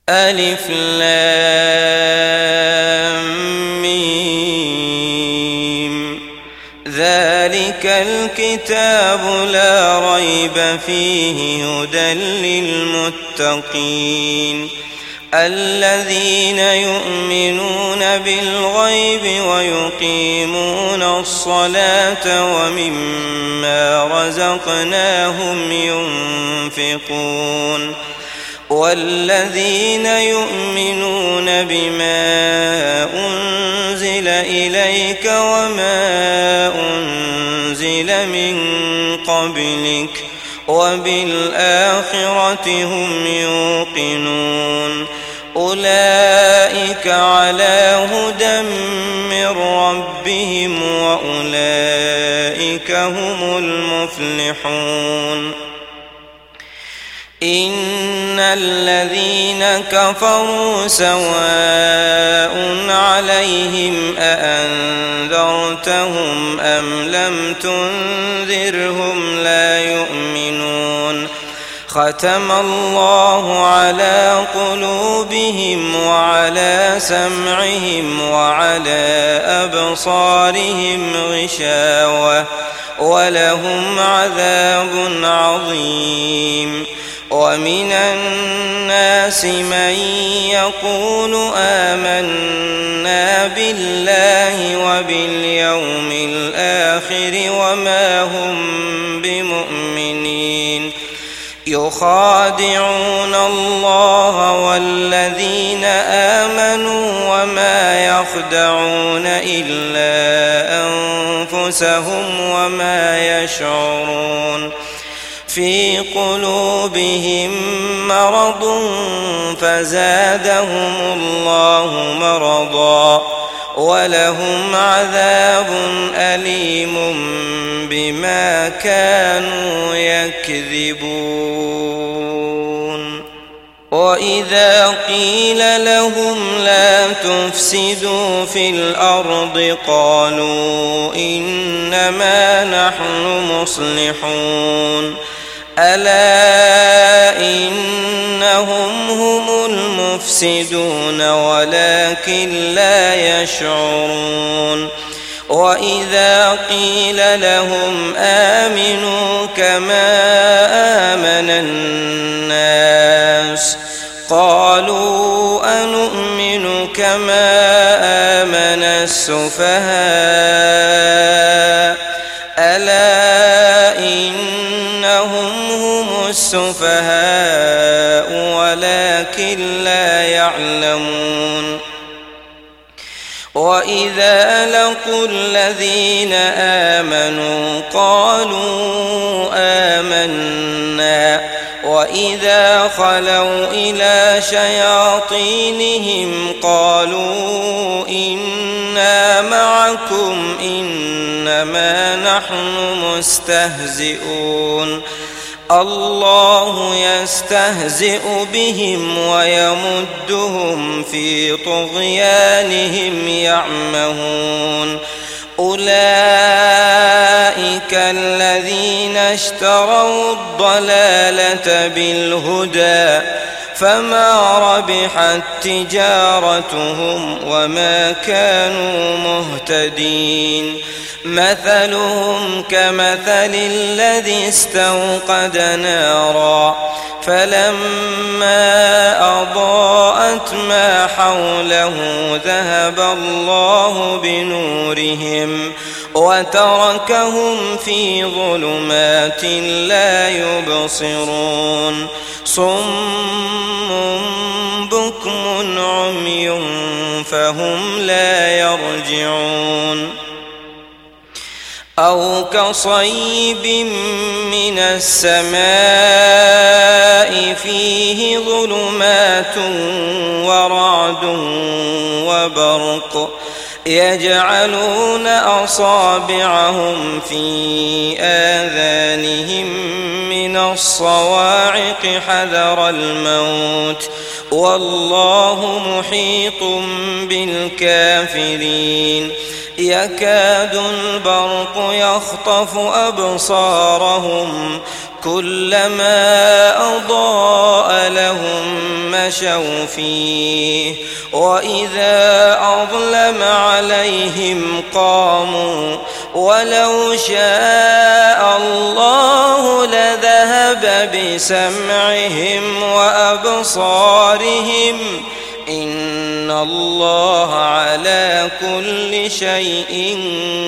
ألف لام ميم. ذلك الكتاب لا ريب فيه هدى للمتقين الذين يؤمنون بالغيب ويقيمون الصلاة ومما رزقناهم ينفقون والذين يؤمنون بما أنزل إليك وما أنزل من قبلك وبالآخرة هم يوقنون أولئك على هدى من ربهم وأولئك هم المفلحون إن الذين كفروا سواء عليهم أأنذرتهم أم لم تنذرهم لا يؤمنون ختم الله على قلوبهم وعلى سمعهم وعلى أبصارهم غشاوة ولهم عذاب عظيم ومن الناس من يقول آمنا بالله وباليوم الآخر وما هم بمؤمنين يخادعون الله والذين آمنوا وما يخدعون إلا أنفسهم وما يشعرون في قلوبهم مرض فزادهم الله مرضا ولهم عذاب أليم بما كانوا يكذبون وإذا قيل لهم لا تفسدوا في الأرض قالوا إنما نحن مصلحون ألا إنهم هم المفسدون ولكن لا يشعرون وإذا قيل لهم آمنوا كما آمن الناس قالوا أنؤمن كما آمن السفهاء ألا إنهم هم السفهاء ولكن لا يعلمون وإذا لقوا الذين آمنوا قالوا آمنا وإذا خلوا إلى شياطينهم قالوا إنا معكم إنما نحن مستهزئون الله يستهزئ بهم ويمدهم في طغيانهم يعمهون أولئك الذين اشتروا الضلالة بالهدى فما ربحت تجارتهم وما كانوا مهتدين مثلهم كمثل الذي استوقد نارا فلما أضاءت ما حوله ذهب الله بنورهم وتركهم في ظلمات لا يبصرون صم بكم عمي فهم لا يرجعون أو كصيب من السماء فيه ظلمات ورعد وبرق يجعلون أصابعهم في آذانهم من الصواعق حذر الموت والله محيط بالكافرين يكاد البرق يخطف أبصارهم كلما أضاء لهم مشوا فيه وإذا أظلم عليهم قاموا ولو شاء الله لذهب بسمعهم وأبصارهم إن الله على كل شيء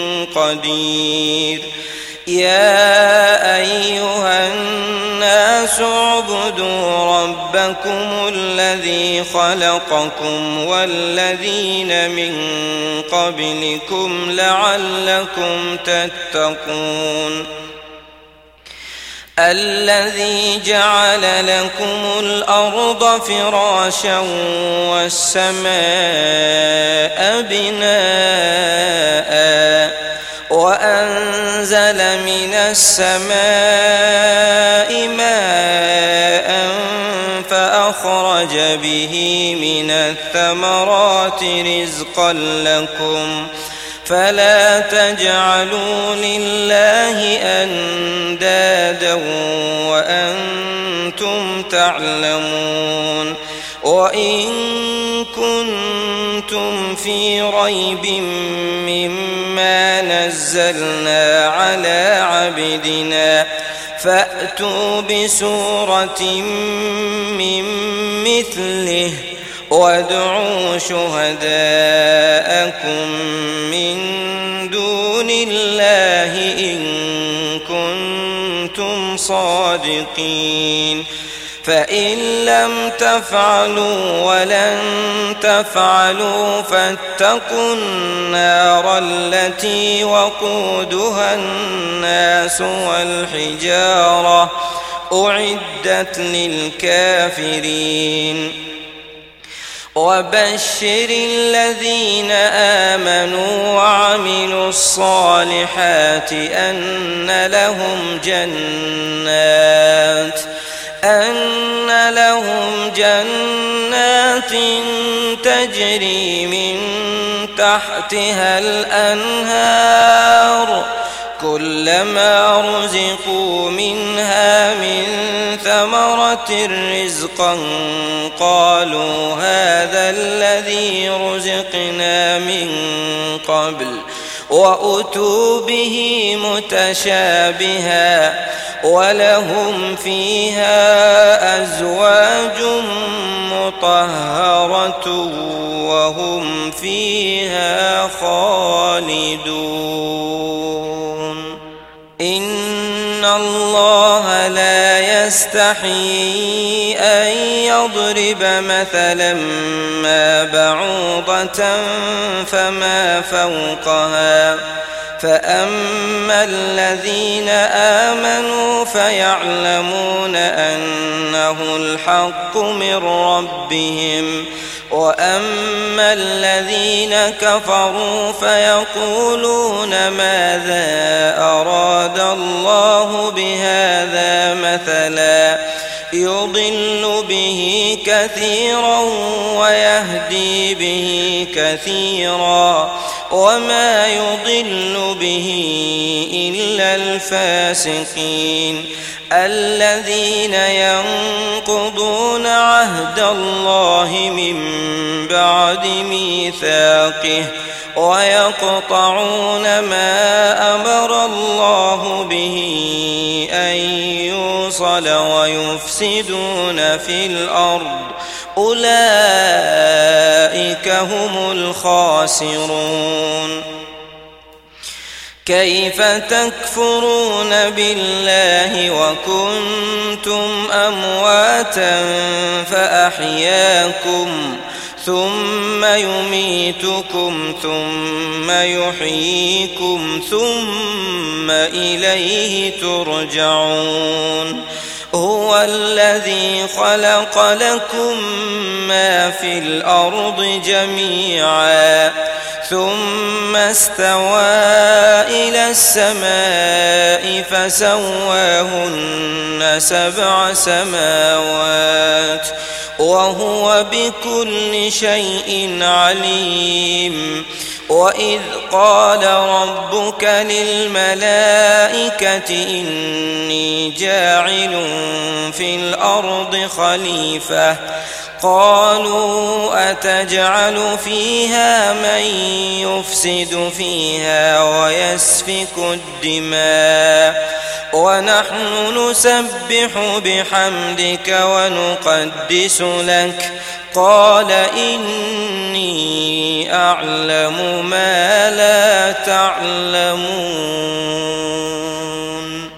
قدير يا أيها الناس اعبدوا ربكم الذي خلقكم والذين من قبلكم لعلكم تتقون الذي جعل لكم الأرض فراشا والسماء بناء وأنزل من السماء ماء فأخرج به من الثمرات رزقا لكم فلا تجعلوا لله أندادا وأنتم تعلمون وإن كنتم في ريب مما نزلنا على عبدنا فأتوا بسورة من مثله وادعوا شهداءكم من دون الله إن كنتم صادقين فإن لم تفعلوا ولن تفعلوا فاتقوا النار التي وقودها الناس والحجارة أعدت للكافرين وبشر الذين آمنوا وعملوا الصالحات أن لهم جنات تجري من تحتها الأنهار كلما رزقوا منها من ثمرة رزقا قالوا هذا الذي رزقنا من قبل وأتوا به متشابها ولهم فيها أزواج مطهرة وهم فيها خالدون إن الله لا يستحيي أن يضرب مثلا ما بعوضة فما فوقها فأما الذين آمنوا فيعلمون أنه الحق من ربهم وأما الذين كفروا فيقولون ماذا أراد الله بهذا مثلا يضل به كثيرا ويهدي به كثيرا وما يضل به إلا الفاسقين الذين ينقضون عهد الله من بعد ميثاقه ويقطعون ما أمر الله به أن يوصل ويفسدون في الأرض أولئك هم الخاسرون كيف تكفرون بالله وكنتم أمواتا فأحياكم ثم يميتكم ثم يحييكم ثم إليه ترجعون هو الذي خلق لكم ما في الأرض جميعا ثم استوى إلى السماء فسواهن 7 سماوات وهو بكل شيء عليم وإذ قال ربك للملائكة إني جاعل في الأرض خليفة قالوا أتجعل فيها من يفسد فيها ويسفك الدماء ونحن نسبح بحمدك ونقدس لك قال إني أعلم ما لا تعلمون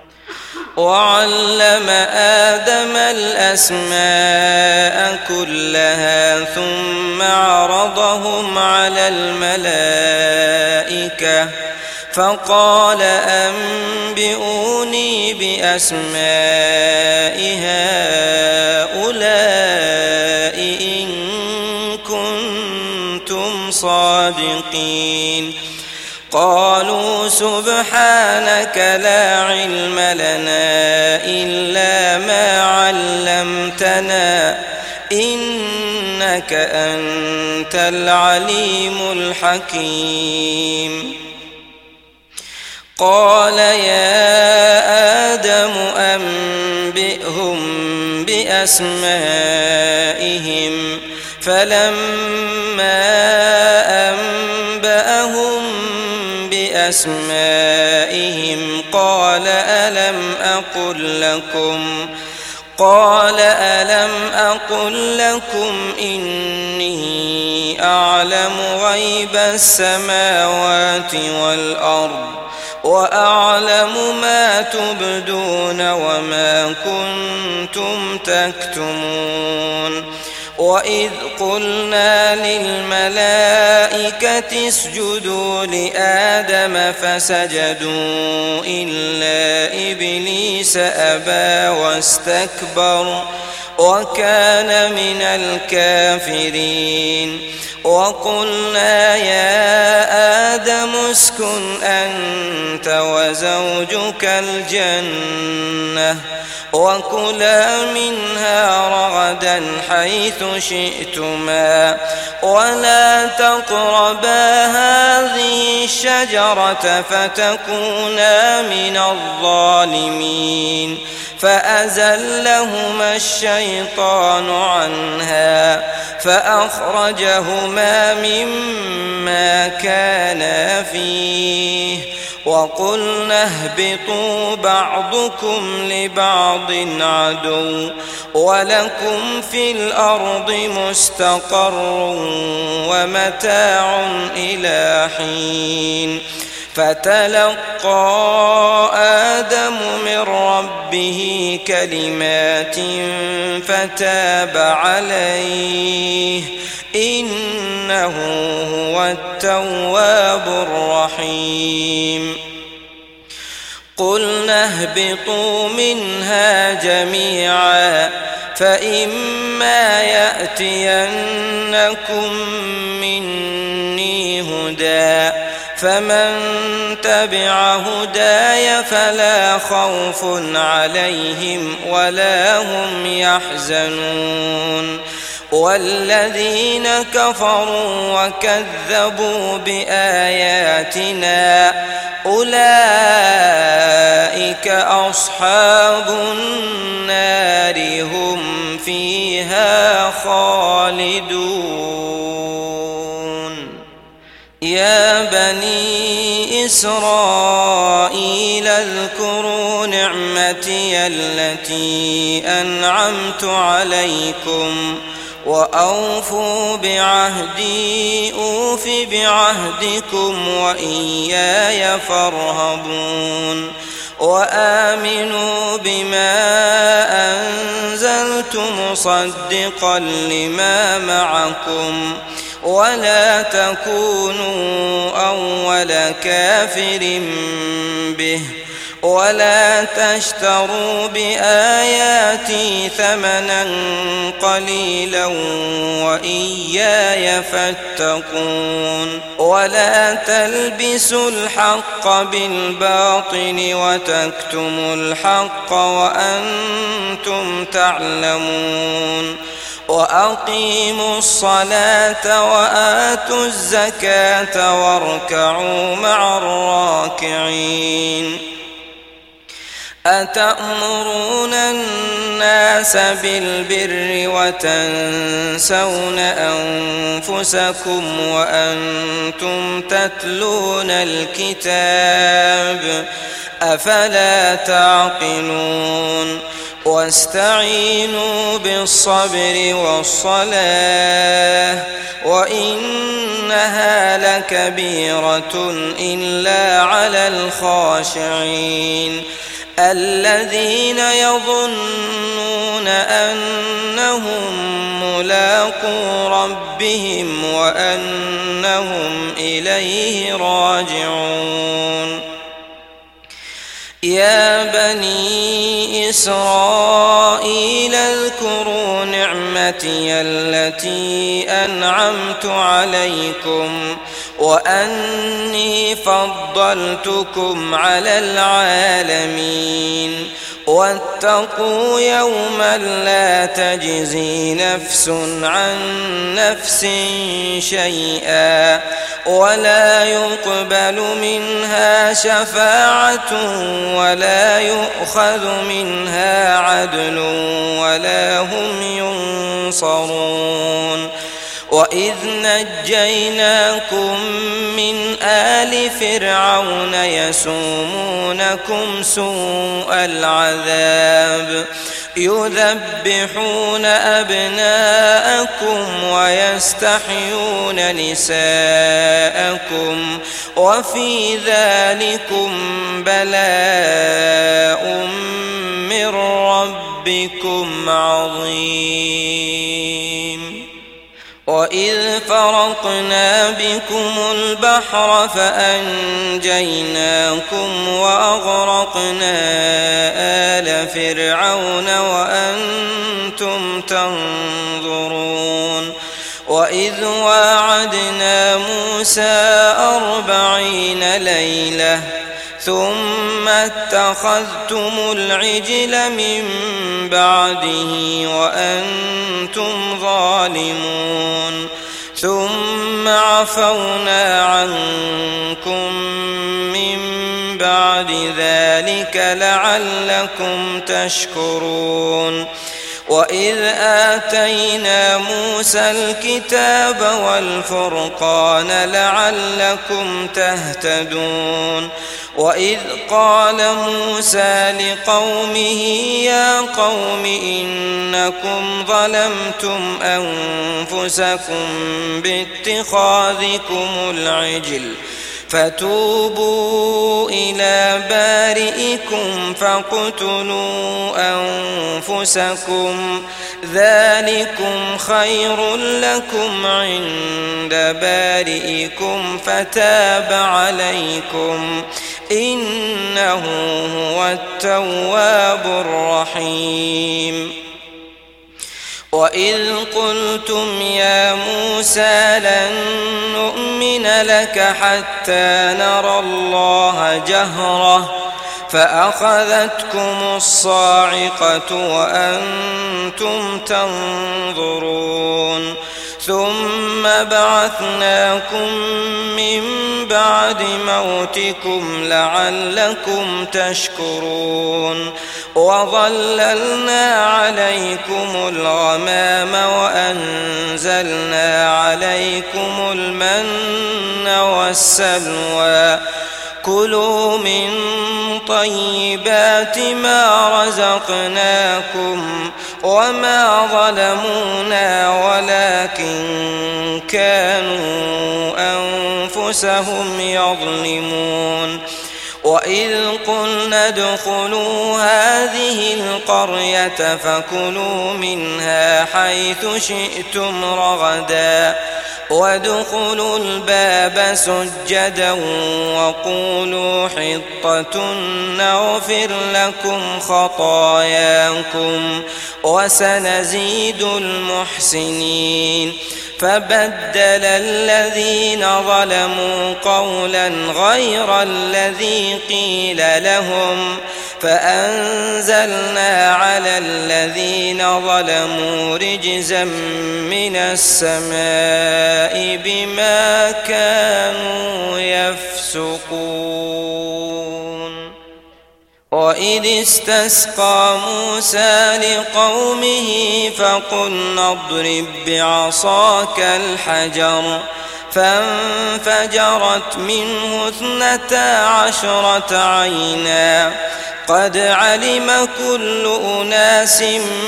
وعلم آدم الأسماء كلها ثم عرضهم على الملائكة فقال أنبئوني بأسماء هؤلاء إن كنتم صادقين قالوا سبحانك لا علم لنا إلا ما علمتنا إنك أنت العليم الحكيم قال يا آدم أنبئهم بأسمائهم فلما أنبأهم بأسمائهم قال ألم أقل لكم إني أعلم غيب السماوات والأرض وأعلم ما تبدون وما كنتم تكتمون وإذ قلنا للملائكة اسجدوا لآدم فسجدوا إلا إبليس أبى واستكبر وكان من الكافرين وقلنا يا آدم اسكن أنت وزوجك الجنة وكلا منها رغدا حيث شئتما ولا تقربا هذه الشجرة فتكونا من الظالمين فأزلهما الشيطان عنها فأخرجهما مما كانا فيه وقلنا اهبطوا بعضكم لبعض عدو ولكم في الأرض مستقر ومتاع إلى حين فتلقى آدم من ربه كلمات فتاب عليه إنه هو التواب الرحيم قلنا اهبطوا منها جميعا فإما يأتينكم مني هدى فمن تبع هداي فلا خوف عليهم ولا هم يحزنون والذين كفروا وكذبوا بآياتنا أولئك أصحاب النار هم فيها خالدون يا بني إسرائيل اذكروا نعمتي التي أنعمت عليكم وأوفوا بعهدي أوف بعهدكم وإياي فارهبون وآمنوا بما أنزلت مصدقا لما معكم ولا تكونوا أول كافر به ولا تشتروا بآياتي ثمنا قليلا وإياي فاتقون ولا تلبسوا الحق بالباطل وتكتموا الحق وأنتم تعلمون وأقيموا الصلاة وآتوا الزكاة واركعوا مع الراكعين أتأمرون الناس بالبر وتنسون أنفسكم وأنتم تتلون الكتاب أفلا تعقلون واستعينوا بالصبر والصلاة وإنها لكبيرة إلا على الخاشعين الذين يظنون أنهم ملاقو ربهم وأنهم إليه راجعون يا بني إسرائيل اذكروا نعمتي التي أنعمت عليكم وأني فضلتكم على العالمين واتقوا يوما لا تجزي نفس عن نفس شيئا ولا يقبل منها شفاعة ولا يؤخذ منها عدل ولا هم ينصرون وإذ نجيناكم من آل فرعون يسومونكم سوء العذاب يذبحون أبناءكم ويستحيون نساءكم وفي ذلكم بلاء من ربكم عظيم وإذ فرقنا بكم البحر فأنجيناكم وأغرقنا آل فرعون وأنتم تنظرون وإذ واعدنا موسى 40 ليلة ثم اتخذتم العجل من بعده وأنتم ظالمون ثم عفونا عنكم من بعد ذلك لعلكم تشكرون وإذ آتينا موسى الكتاب والفرقان لعلكم تهتدون وإذ قال موسى لقومه يا قوم إنكم ظلمتم أنفسكم باتخاذكم العجل فتوبوا إلى بارئكم فاقتلوا أنفسكم ذلكم خير لكم عند بارئكم فتاب عليكم إنه هو التواب الرحيم وإذ قلتم يا موسى لن نؤمن لك حتى نرى الله جهرة فأخذتكم الصاعقة وأنتم تنظرون ثم بعثناكم من بعد موتكم لعلكم تشكرون وظللنا عليكم الغمام وأنزلنا عليكم المن والسلوى كلوا من طيبات ما رزقناكم وما ظلمونا ولكن كانوا أنفسهم يظلمون وإذ وإذ قلنا ادخلوا هذه القرية فكلوا منها حيث شئتم رغدا وادخلوا الباب سجدا وقولوا حطة نغفر لكم خطاياكم وسنزيد المحسنين. فبدل الذين ظلموا قولا غير الذي قيل لهم فأنزلنا على الذين ظلموا رجزا من السماء بما كانوا يفسقون. وإذ استسقى موسى لقومه فقلنا اضرب بعصاك الحجر فانفجرت منه 12 عينا قد علم كل أناس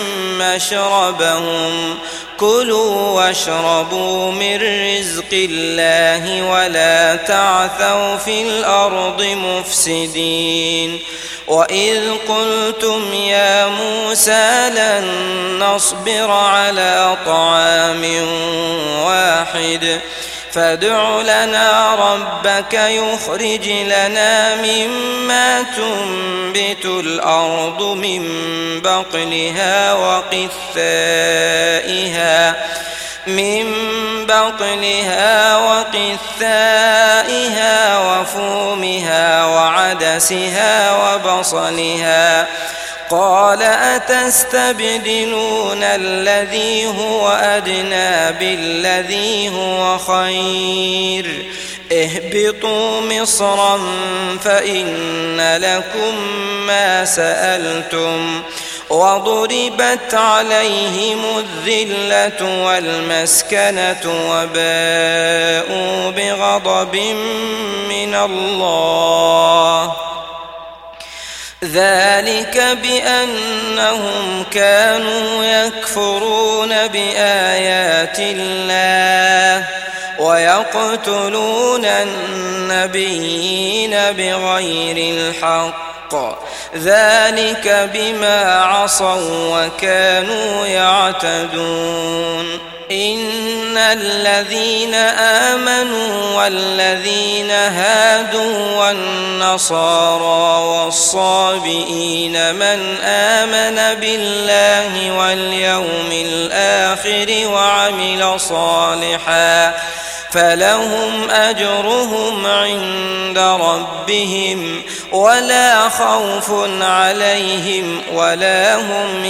مشربهم كلوا واشربوا من رزق الله ولا تعثوا في الأرض مفسدين. وإذ قلتم يا موسى لن نصبر على طعام واحد فادع لنا ربك يخرج لنا مما تنبت الأرض من بقلها وقثائها وفومها وعدسها وبصلها قال أتستبدلون الذي هو أدنى بالذي هو خير اهبطوا مصرا فإن لكم ما سألتم وضربت عليهم الذلة والمسكنة وباءوا بغضب من الله ذلك بأنهم كانوا يكفرون بآيات الله ويقتلون النبيين بغير الحق ذلك بما عصوا وكانوا يعتدون. إن الذين آمنوا والذين هادوا والنصارى والصابئين من آمن بالله واليوم الآخر وعمل صالحا فلهم أجرهم عند ربهم ولا خوف عليهم ولا هم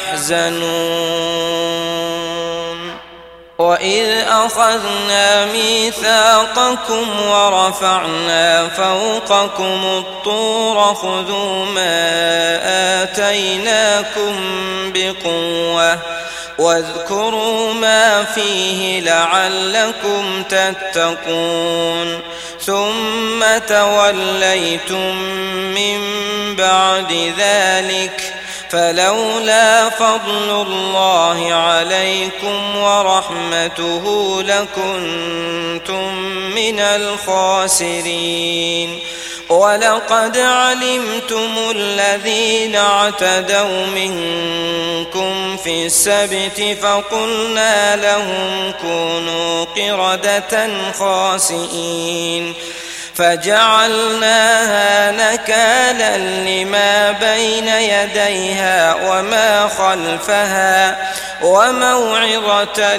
يحزنون. وإذ أخذنا ميثاقكم ورفعنا فوقكم الطور خذوا ما آتيناكم بقوة واذكروا ما فيه لعلكم تتقون ثم توليتم من بعد ذلك فلولا فضل الله عليكم ورحمته لكنتم من الخاسرين. ولقد علمتم الذين اعتدوا منكم في السبت فقلنا لهم كونوا قردة خاسئين فجعلناها نكالا لما بين يديها وما خلفها وموعظة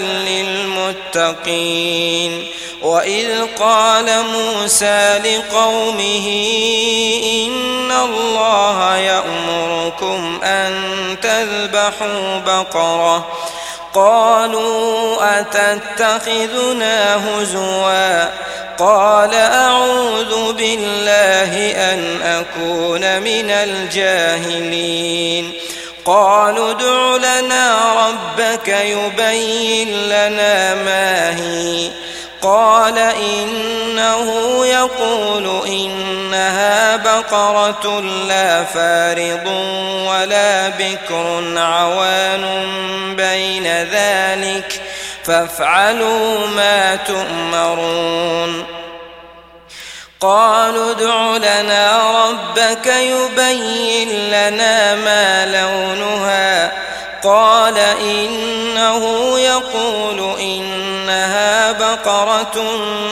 للمتقين. وإذ قال موسى لقومه إن الله يأمركم أن تذبحوا بقرة قالوا أتتخذنا هزوا قال أعوذ بالله أن أكون من الجاهلين. قالوا ادع لنا ربك يبين لنا ما هي قال إنه يقول إنها بقرة لا فارض ولا بكر عوان بين ذلك فافعلوا ما تؤمرون. قالوا ادع لنا ربك يبين لنا ما لونها قال إنه يقول إنها بقرة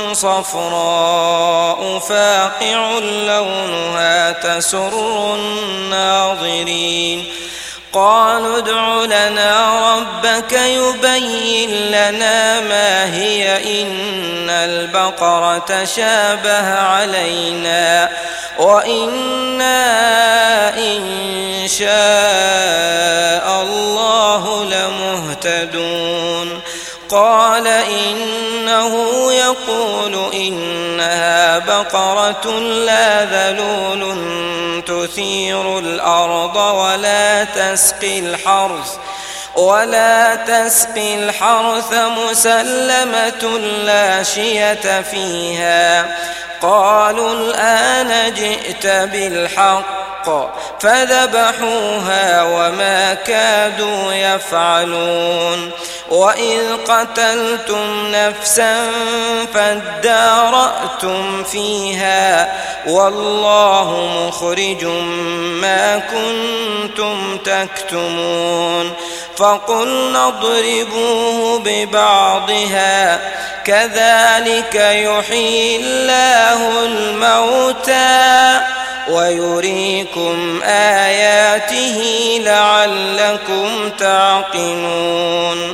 صفراء فاقع لونها تسر الناظرين قالوا ادع لنا ربك يبين لنا ما هي إن البقرة شابه علينا وإنا إن شاء الله لمهتدون قال إنه يقول إنها بقرة لا ذلول تثير الأرض ولا تسقي الحرث مسلمة لا شية فيها قالوا الآن جئت بالحق فذبحوها وما كادوا يفعلون وإذ قتلتم نفسا فادارأتم فيها والله مخرج ما كنتم تكتمون فقلنا اضربوه ببعضها كذلك يحيي الله الموتى ويريكم آياته لعلكم تعقلون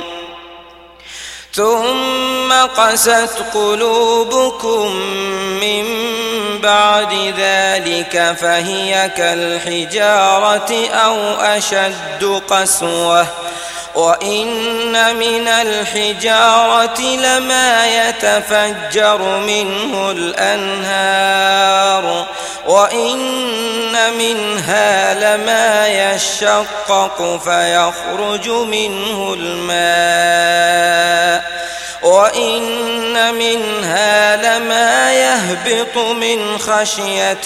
ثم قست قلوبكم من بعد ذلك فهي كالحجارة أو أشد قسوة وإن من الحجارة لما يتفجر منه الأنهار وإن منها لما يشقق فيخرج منه الماء وإن منها لما يهبط من خشية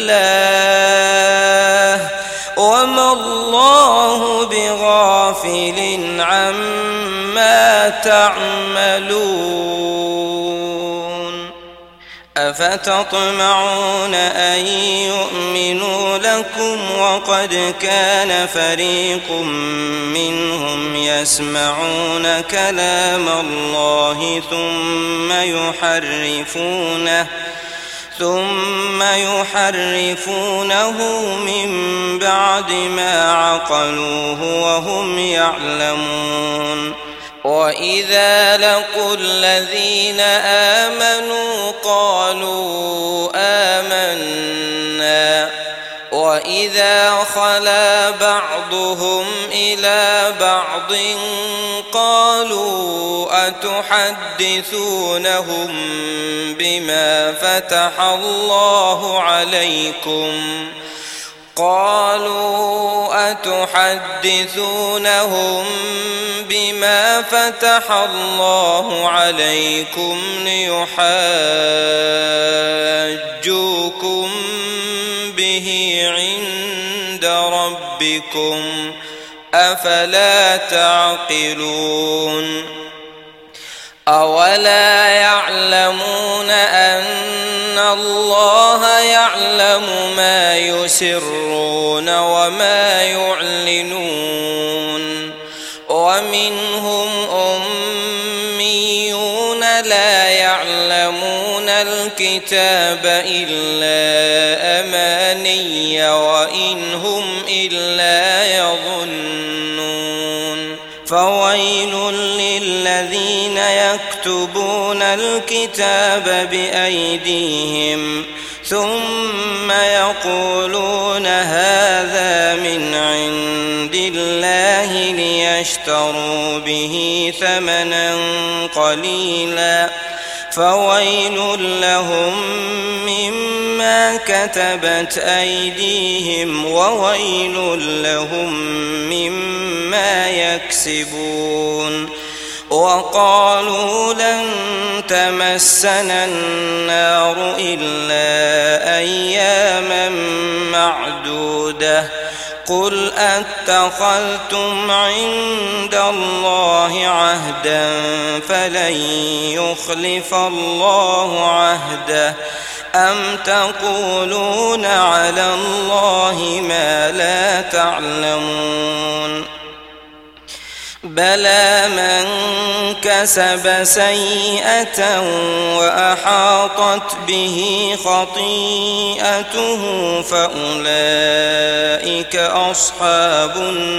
الله وما الله بغافل عما تعملون أفتطمعون أن يؤمنوا لكم وقد كان فريق منهم يسمعون كلام الله ثم يحرفونه من بعد ما عقلوه وهم يعلمون وإذا لقوا الذين آمنوا قالوا آمنا وإذا خلا بعضهم إلى بعض قالوا أتحدثونهم بما فتح الله عليكم ليحاجوكم به عند ربكم أفلا تعقلون أولا يعلمون أن الله يعلم ما يسرون وما يعلنون ومنهم أميون لا يعلمون الكتاب إلا أماني وإن هم إلا يظنون فويل للذين يكتبون الكتاب بأيديهم ثم يقولون هذا من عند الله ليشتروا به ثمنا قليلا فويل لهم مما كتبت أيديهم وويل لهم مما يكسبون وقالوا لن تمسنا النار إلا أياما معدودة قل أتخذتم عند الله عهدا فلن يخلف الله عهده أم تقولون على الله ما لا تعلمون بلى من كسب سيئة وأحاطت به خطيئته فأولئك أصحاب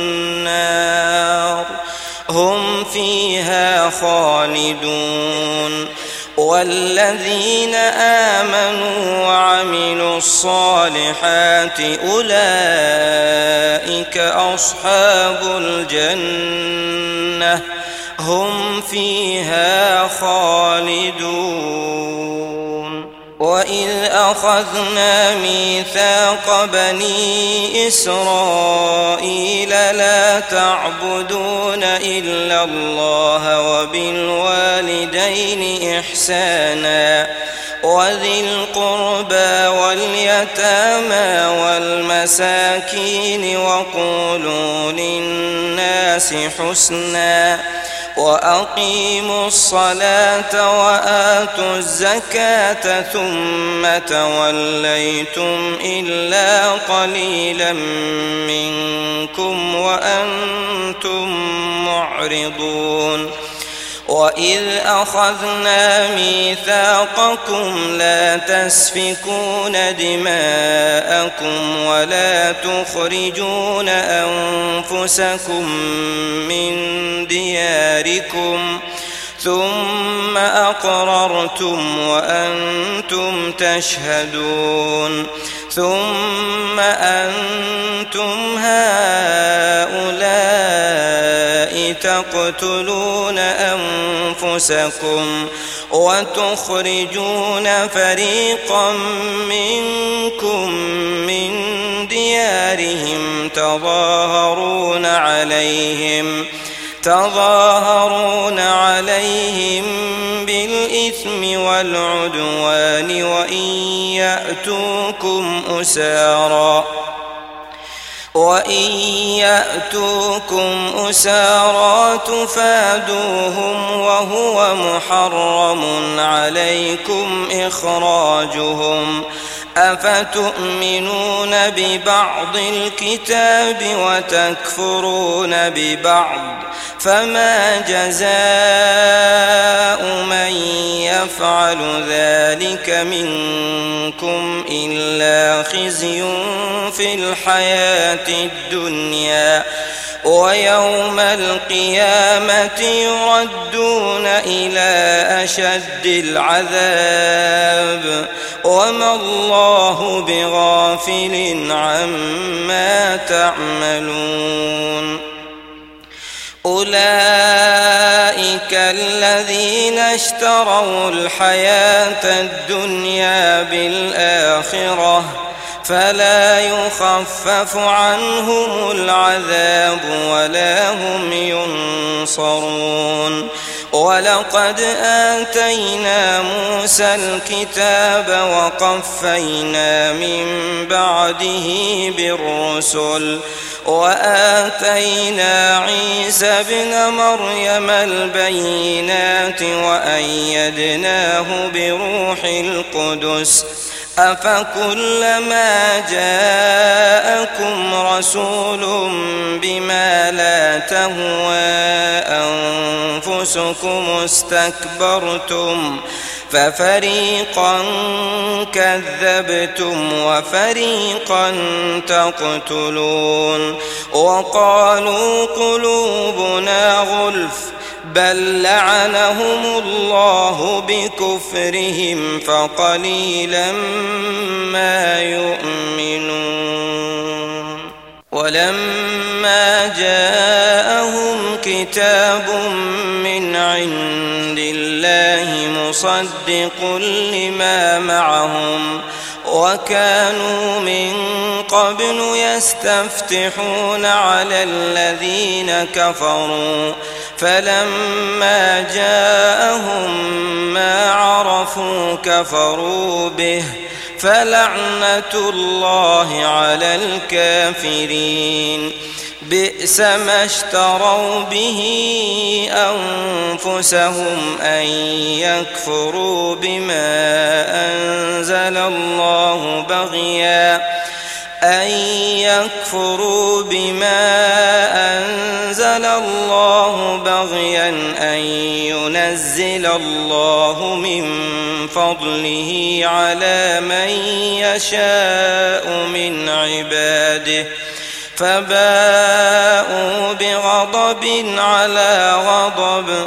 النار هم فيها خالدون والذين آمنوا وعملوا الصالحات أولئك أصحاب الجنة هم فيها خالدون وإذ أخذنا ميثاق بني إسرائيل لا تعبدون إلا الله وبالوالدين إحسانا وذي القربى واليتامى والمساكين وقولوا للناس حسنا وأقيموا الصلاة وآتوا الزكاة ثم توليتم إلا قليلا منكم وأنتم معرضون وإذ أخذنا ميثاقكم لا تسفكون دماءكم ولا تخرجون أنفسكم من دياركم ثم أقررتم وأنتم تشهدون ثم أنتم هؤلاء تقتلون أنفسكم وتخرجون فريقا منكم من ديارهم تظاهرون عليهم بالإثم والعدوان وإن يأتوكم أسارى تفادوهم وهو محرم عليكم إخراجهم أفتؤمنون ببعض الكتاب وتكفرون ببعض فما جزاء من يفعل ذلك منكم إلا خزي في الحياة الدنيا ويوم القيامة يردون إلى أشد العذاب وما الله بغافل عما تعملون أولئك الذين اشتروا الحياة الدنيا بالآخرة فلا يخفف عنهم العذاب ولا هم ينصرون ولقد آتينا موسى الكتاب وقفينا من بعده بالرسل وآتينا عيسى ابن مريم البينات وأيدناه بروح القدس أفكلما جاءكم رسول بما لا تهوى أنفسكم استكبرتم ففريقا كذبتم وفريقا تقتلون وقالوا قلوبنا غلف بل لعنهم الله بكفرهم فقليلا ما يؤمنون ولما جاءهم كتاب من عند الله مصدق لما معهم وكانوا من قبل يستفتحون على الذين كفروا فلما جاءهم ما عرفوا كفروا به فلعنة الله على الكافرين بئس ما اشتروا به أنفسهم أن يكفروا بما أنزل الله بغيا أن ينزل الله من فضله على من يشاء من عباده فباءوا بغضب على غضب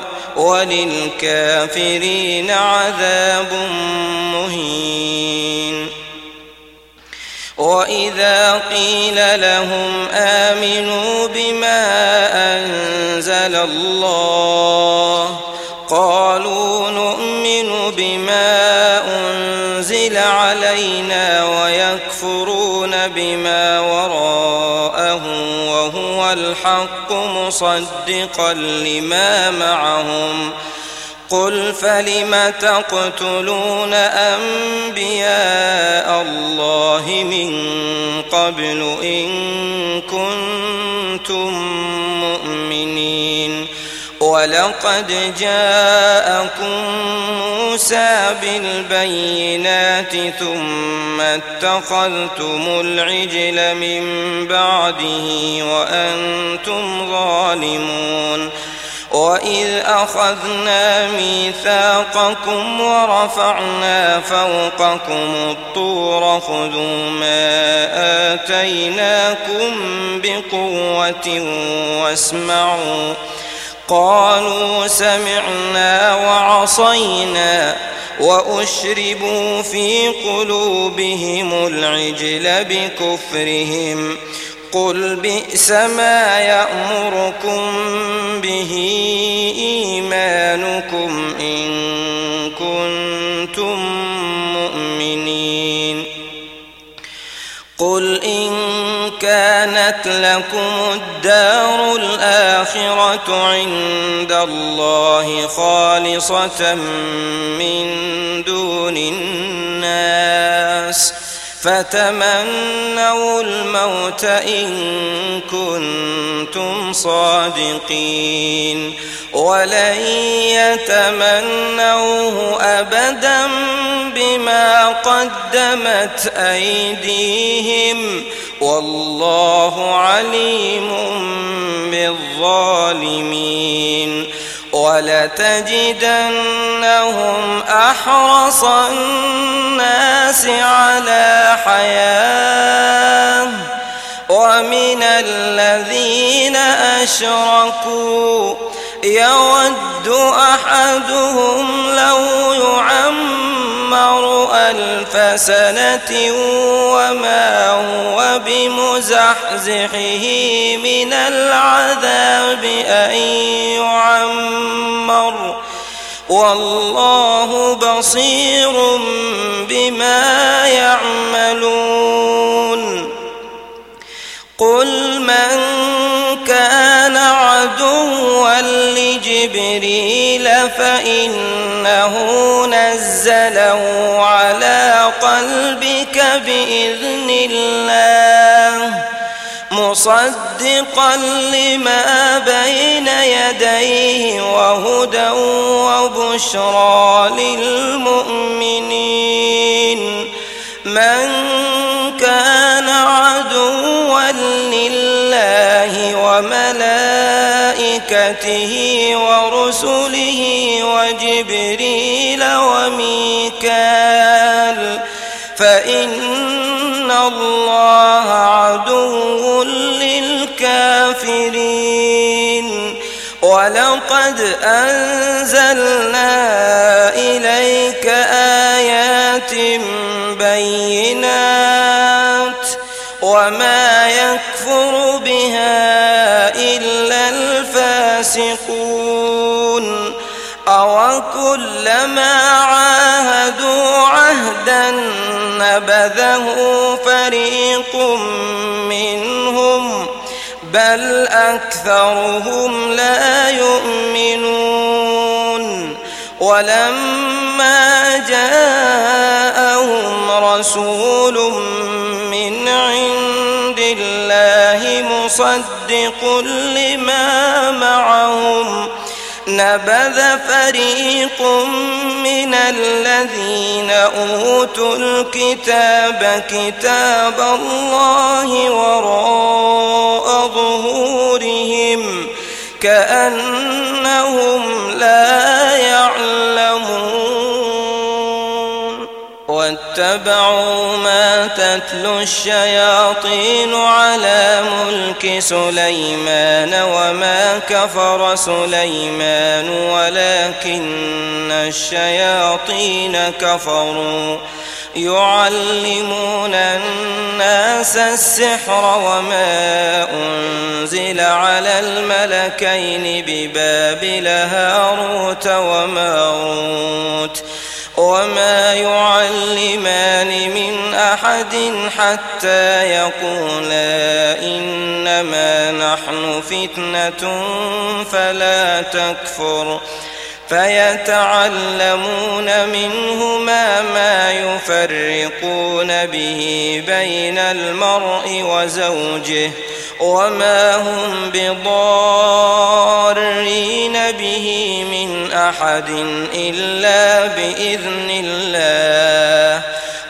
وللكافرين عذاب مهين. وإذا قيل لهم آمنوا بما أنزل الله قالوا نؤمن بما أنزل علينا ويكفرون بما وراءه وهو الحق مصدقا لما معهم قل فلم تقتلون أنبياء الله من قبل إن كنتم مؤمنين ولقد جاءكم موسى بالبينات ثم اتخذتم العجل من بعده وأنتم ظالمون. وإذ أخذنا ميثاقكم ورفعنا فوقكم الطور خذوا ما آتيناكم بقوة واسمعوا قالوا سمعنا وعصينا وأشربوا في قلوبهم العجل بكفرهم قل بئس ما يأمركم به إيمانكم إن كنتم مؤمنين. قل إن كانت لكم الدار الآخرة عند الله خالصة من دون الناس فتمنوا الموت إن كنتم صادقين ولن يتمنوه أبدا بما قدمت أيديهم والله عليم بالظالمين. ولتجدنهم أحرص الناس على حياة ومن الذين أشركوا يود أحدهم لو يعمر 1000 سنة وما هو بمزحزحه من العذاب أن يعمر والله بصير بما يعملون. قل من كان عدوا لجبريل فإنه نزله على قلبك بإذن الله مصدقا لما بين يديه وهدى وبشرى للمؤمنين. من كان عدوا لله وملائكته ورسله وجبريل وميكال فإن الله عدو للكافرين. ولقد أنزلنا إليك آيات بينات وما يكفر بها إلا الفاسقون. أوكلما عاهدوا عهدا نبذه فريق منهم بل أكثرهم لا يؤمنون. ولما جاءهم رسول من عند الله مصدق لما معهم نبذ فريق من الذين أوتوا الكتاب كتاب الله وراء ظهورهم كأنهم لا يعلمون واتبعوا ما تتلو الشياطين على ملك سليمان وما كفر سليمان ولكن الشياطين كفروا يعلمون الناس السحر وما أنزل على الملكين ببابل هاروت وماروت وما يعلمان من أحد حتى يقولا إنما نحن فتنة فلا تكفر فيتعلمون منهما ما يفرقون به بين المرء وزوجه وما هم بضارين به من أحد إلا بإذن الله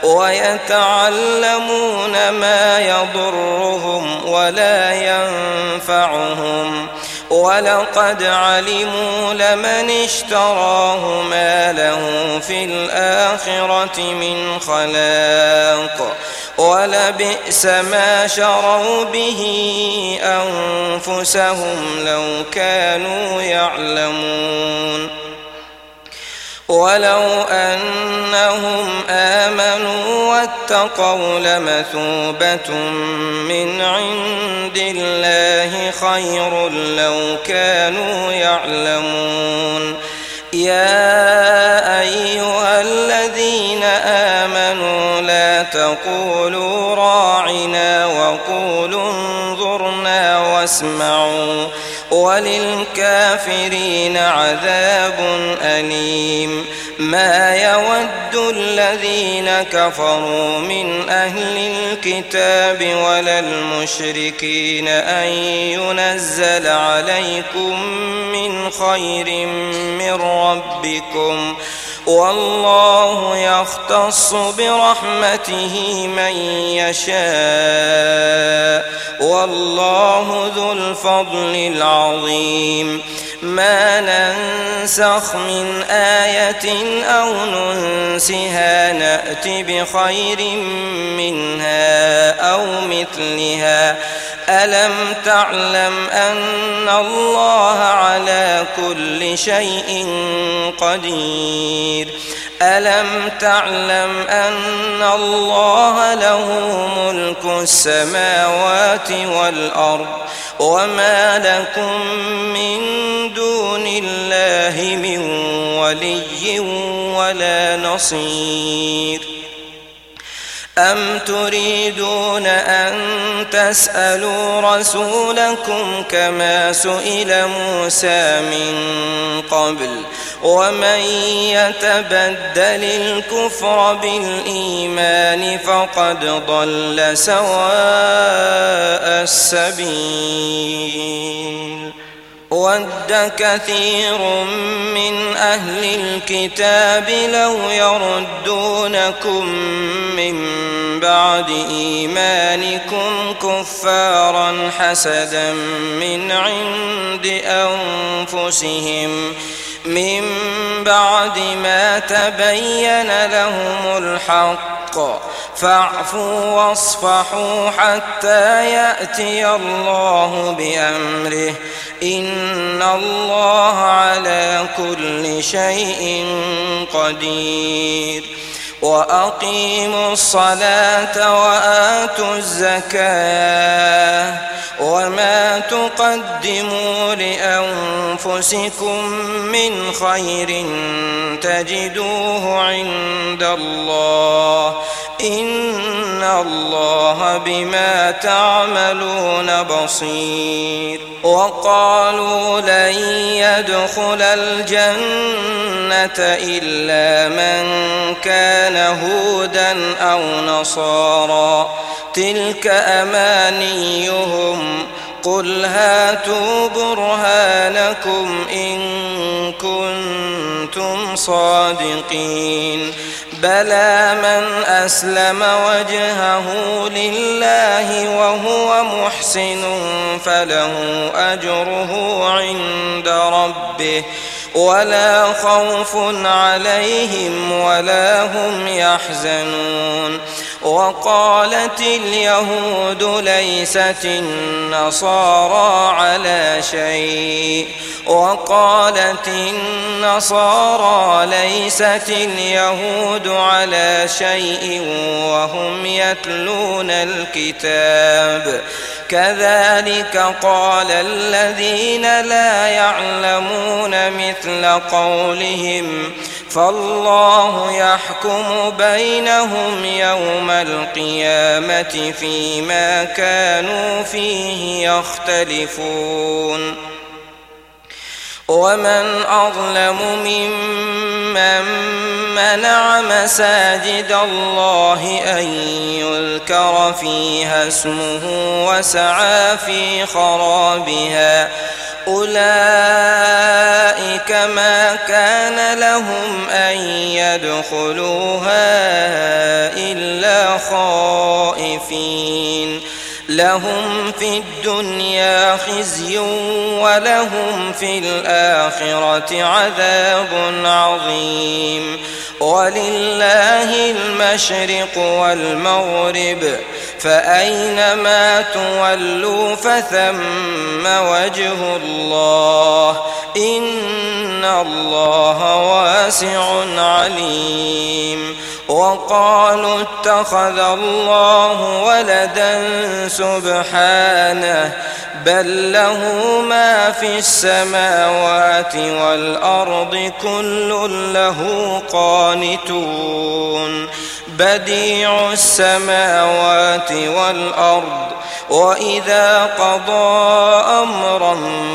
ويتعلمون ما يضرهم ولا ينفعهم ولقد علموا لمن اشتراه ما له في الآخرة من خلاق ولبئس ما شروا به أنفسهم لو كانوا يعلمون ولو أنهم آمنوا واتقوا لمثوبة من عند الله خير لو كانوا يعلمون يا أيها الذين آمنوا لا تقولوا راعنا وقولوا انظرنا واسمعوا وللكافرين عذاب أليم ما يود الذين كفروا من أهل الكتاب ولا المشركين أن ينزل عليكم من خير من ربكم والله يختص برحمته من يشاء والله ذو الفضل العظيم ما ننسخ من آية أو ننسها نأت بخير منها أو مثلها ألم تعلم أن الله على كل شيء قدير ألم تعلم أن الله له ملك السماوات والأرض وما لكم من دون الله من ولي ولا نصير أم تريدون أن تسألوا رسولكم كما سئل موسى من قبل ومن يتبدل الكفر بالإيمان فقد ضل سواء السبيل ود كثير من أهل الكتاب لو يردونكم من بعد إيمانكم كفارا حسدا من عند أنفسهم من بعد ما تبين لهم الحق فاعفوا واصفحوا حتى يأتي الله بأمره إن الله على كل شيء قدير وأقيموا الصلاة وآتوا الزكاة وما تقدموا لأنفسكم من خير تجدوه عند الله إن الله بما تعملون بصير وقالوا لن يدخل الجنة إلا من كان هودا أو نصارى تلك أمانيهم قل هاتوا برهانكم إن كنتم صادقين بلى من أسلم وجهه لله وهو محسن فله أجره عند ربه ولا خوف عليهم ولا هم يحزنون وقالت اليهود ليست النصارى على شيء وقالت النصارى ليست اليهود على شيء وهم يتلون الكتاب كذلك قال الذين لا يعلمون مثل قولهم فالله يحكم بينهم يوم القيامة فيما كانوا فيه يختلفون ومن أظلم ممن منع مساجد الله أن يذكر فيها اسمه وسعى في خرابها أولئك ما كان لهم أن يدخلوها إلا خائفين لهم في الدنيا خزي ولهم في الآخرة عذاب عظيم ولله المشرق والمغرب فأينما تولوا فثم وجه الله إن الله واسع عليم وقالوا اتخذ الله ولدا سبحانه بل له ما في السماوات والأرض كل له قانتون بديع السماوات والأرض وإذا قضى أمرا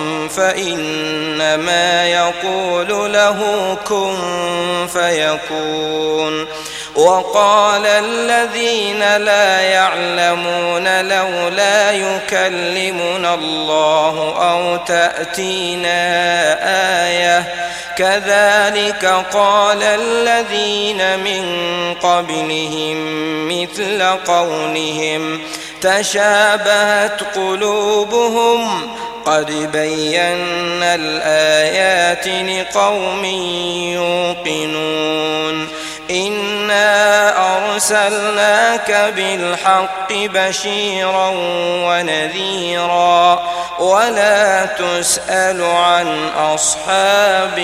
فإنما يقول له كن فيكون وقال الذين لا يعلمون لولا يكلمنا الله أو تأتينا آية كذلك قال الذين من قبلهم مثل قولهم تشابهت قلوبهم قد بينا الآيات لقوم يوقنون إنا أرسلناك بالحق بشيرا ونذيرا ولا تسأل عن أصحاب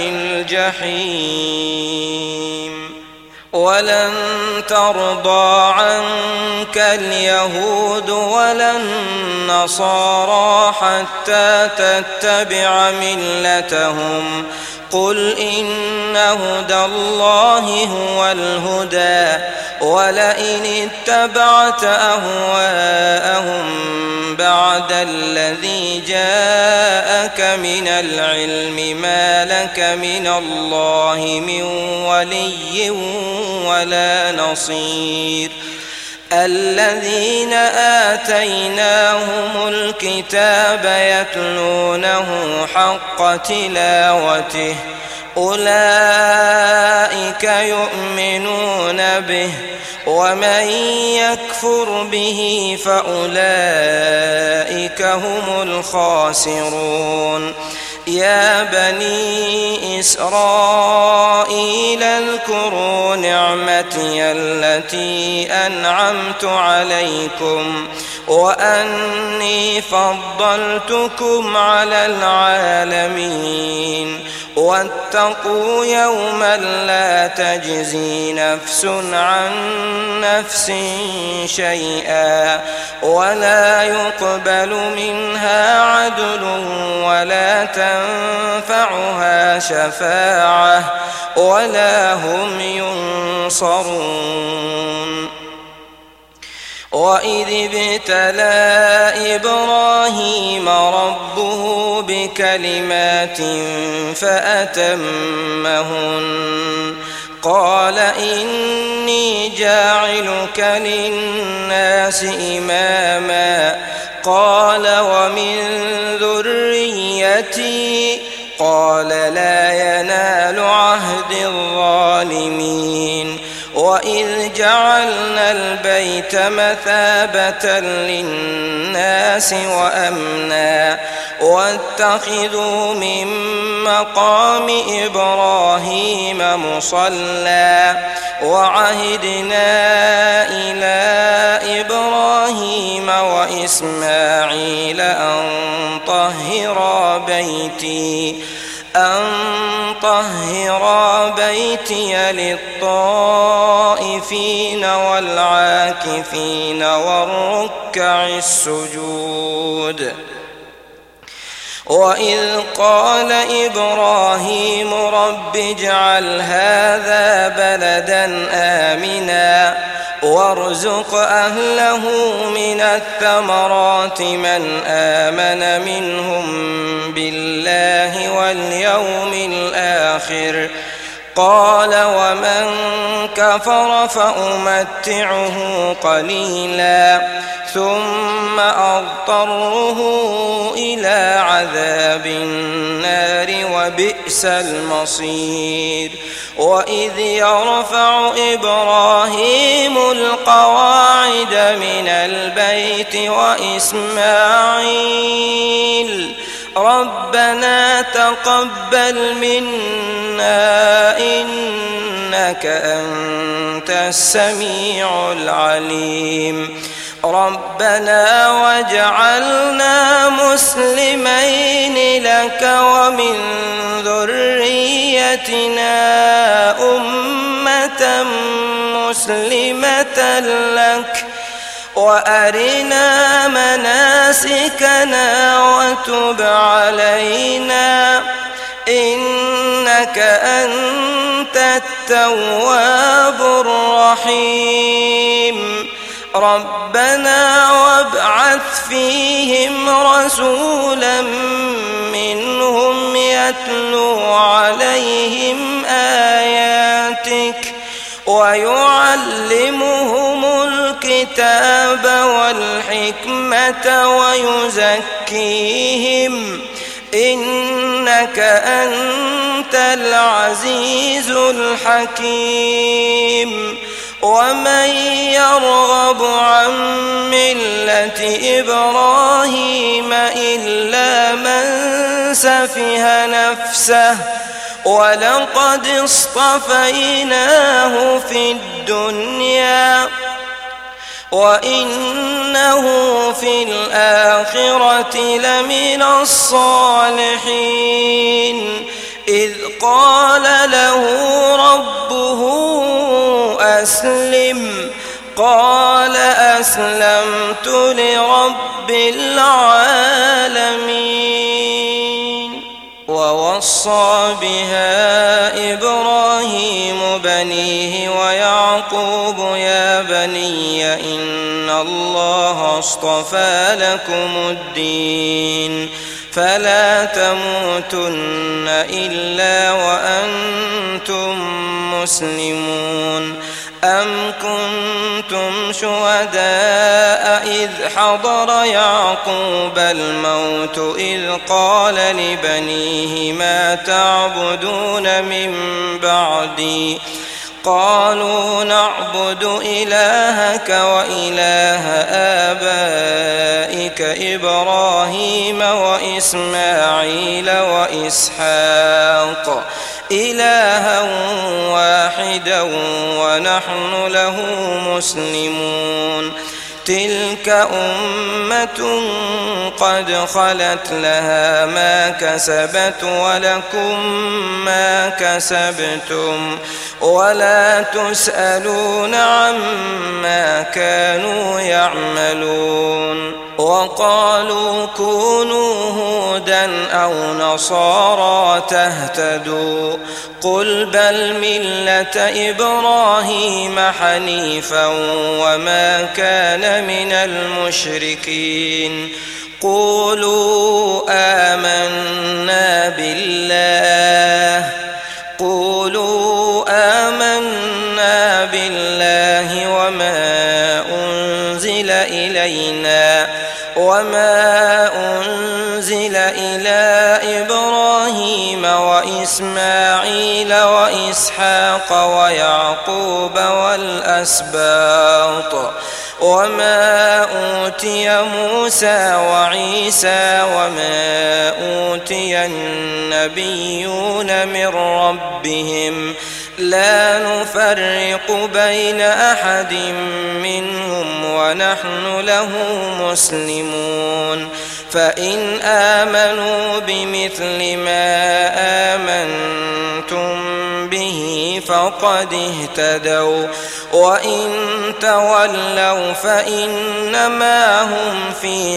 الجحيم ولن ترضى عنك اليهود ولا النصارى حتى تتبع ملتهم قل إن هدى الله هو الهدى ولئن اتبعت أهواءهم بعد الذي جاءك من العلم ما لك من الله من ولي ولا نصير الذين آتيناهم الكتاب يتلونه حق تلاوته أولئك يؤمنون به ومن يكفر به فأولئك هم الخاسرون يا بني إسرائيل اذكروا نعمتي التي أنعمت عليكم وأني فضلتكم على العالمين واتقوا يوما لا تجزي نفس عن نفس شيئا ولا يقبل منها عدل ولا تنفعها شفاعة ولا هم ينصرون وإذ ابتلى إبراهيم ربه بكلمات فأتمهن قال إني جاعلك للناس إماما قال ومن ومن ذريتي قال لا ينال عهد الظالمين وإذ جعلنا البيت مثابة للناس وأمنا واتخذوا من مقام إبراهيم مصلى وعهدنا إلى إبراهيم وإسماعيل أن طهرا بيتي للطائفين والعاكفين والركع السجود وإذ قال إبراهيم رب اجعل هذا بلدا آمنا وارزق أهله من الثمرات من آمن منهم بالله واليوم الآخر قال ومن كفر فأمتعه قليلا ثم أضطره إلى عذاب النار وبئس المصير وإذ يرفع إبراهيم القواعد من البيت وإسماعيل ربنا تقبل منا إنك أنت السميع العليم ربنا واجعلنا مسلمين لك ومن ذريتنا أمة مسلمة لك وأرنا مناسكنا وتب علينا إنك أنت التواب الرحيم ربنا وابعث فيهم رسولا منهم يتلو عليهم آياتك ويعلمهم الكتاب والحكمة ويزكيهم إنك أنت العزيز الحكيم ومن يرغب عن ملة إبراهيم إلا من سفه نفسه ولقد اصطفيناه في الدنيا وإنه في الآخرة لمن الصالحين إذ قال له ربه أسلم قال أسلمت لرب العالمين ووصى بها إبراهيم بنيه ويعقوب يا بني إن الله اصطفى لكم الدين فلا تموتن إلا وأنتم مسلمون أم كنتم شهداء إذ حضر يعقوب الموت إذ قال لبنيه ما تعبدون من بعدي قالوا نعبد إلهك وإله آبائك إبراهيم وإسماعيل وإسحاق إلها واحدا ونحن له مسلمون تلك أمة قد خلت لها ما كسبت ولكم ما كسبتم ولا تسألون عما كانوا يعملون وقالوا كونوا هودا أو نصارى تهتدوا قل بل ملة إبراهيم حنيفا وما كان من المشركين قولوا آمنا بالله وما أنزل إلينا وما أنزل وإسحاق ويعقوب والأسباط وما أوتي موسى وعيسى وما أوتي النبيون من ربهم لا نفرق بين أحد منهم ونحن له مسلمون فإن آمنوا بمثل ما آمنتم به فقد اهتدوا وإن تولوا فإنما هم في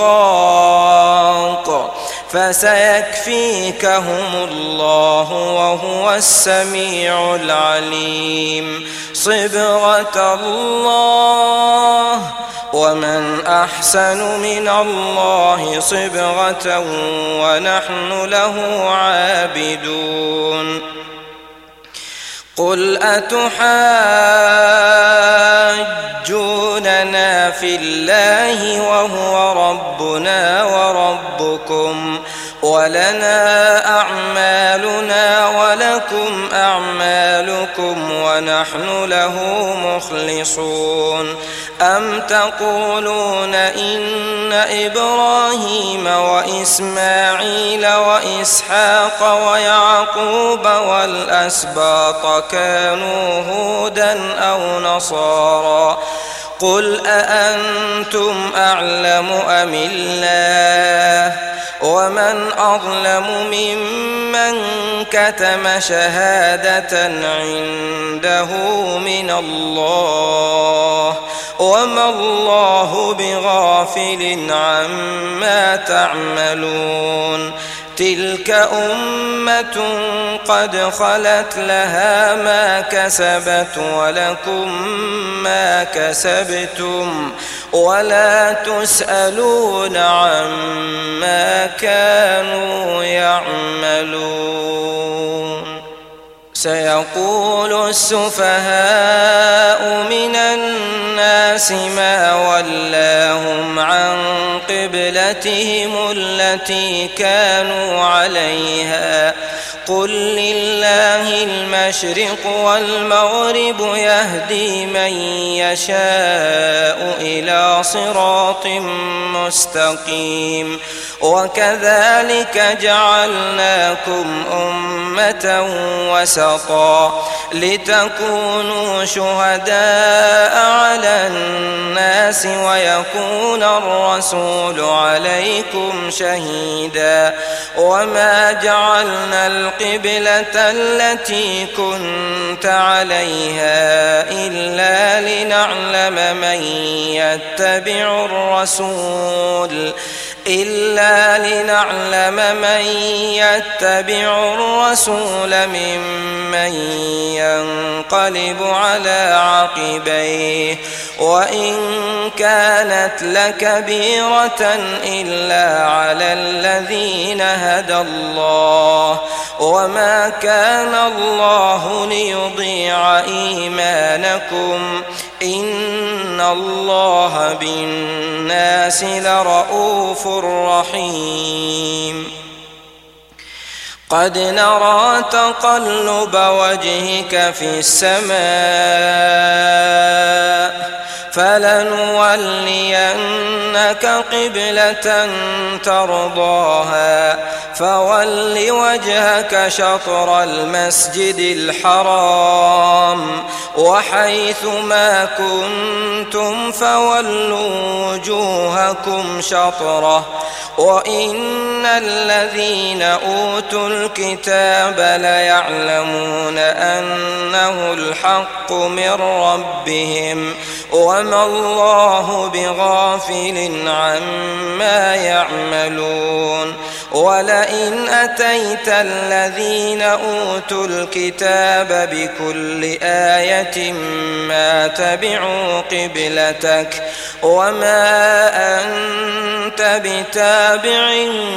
شقاق فسيكفيكهم الله وهو السميع العليم صبغة الله ومن أحسن من الله صبغة ونحن له عابدون قل أتحاجوننا في الله وهو ربنا وربكم ولنا أعمالنا ولكم أعمالكم ونحن له مخلصون أم تقولون إن إبراهيم وإسماعيل وإسحاق ويعقوب والأسباط كانوا هودا أو نصارى قل أأنتم أعلم أم الله ومن أظلم ممن كتم شهادة عنده من الله وما الله بغافل عما تعملون تلك أمة قد خلت لها ما كسبت ولكم ما كسبتم ولا تسألون عما كانوا يعملون سيقول السفهاء من الناس ما ولاهم عن قبلتهم التي كانوا عليها قل لله المشرق والمغرب يهدي من يشاء إلى صراط مستقيم وكذلك جعلناكم أمة وسطا لتكونوا شهداء على الناس ويكون الرسول عليكم شهيدا وما جعلنا القبلة التي كنت عليها إلا لنعلم من يتبع الرسول ممن ينقلب على عقبيه وإن كانت لكبيرة إلا على الذين هدى الله وما كان الله ليضيع إيمانكم إن الله بالناس لرؤوف رحيم قد نرى تقلب وجهك في السماء فلنولينك قبلة ترضاها فول وجهك شطر المسجد الحرام وحيث ما كنتم فولوا وجوهكم شطره وإن الذين أوتوا الكتاب ليعلمون أنه الحق من ربهم وما الله بغافل عما يعملون ولئن أتيت الذين أوتوا الكتاب بكل آية ما تبعوا قبلتك وما أنت بتابع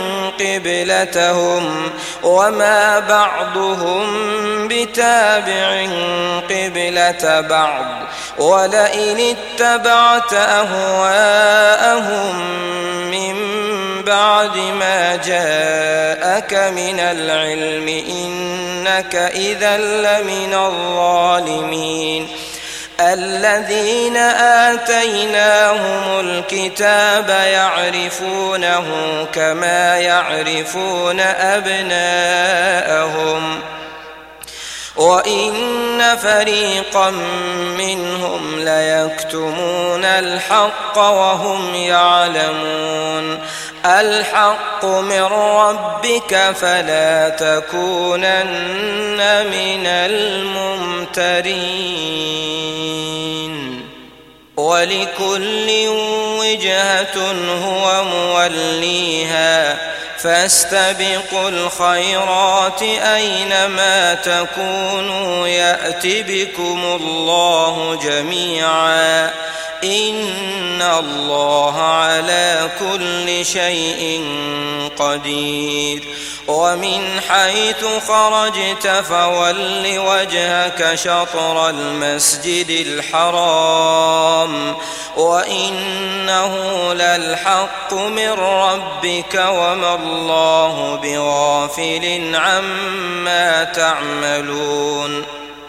قبلتهم وما بعضهم بتابع قبلة بعض ولئن اتبعت أهواءهم من بعد ما جاءك من العلم إنك إذا لمن الظالمين الذين آتيناهم الكتاب يعرفونه كما يعرفون أبناءهم وإن فريقا منهم ليكتمون الحق وهم يعلمون الحق من ربك فلا تكونن من الممترين ولكل وجهة هو موليها فاستبقوا الخيرات أينما تكونوا يأت بكم الله جميعا إن الله على كل شيء قدير ومن حيث خرجت فول وجهك شطر المسجد الحرام وإنه للحق من ربك وما الله بغافل عما تعملون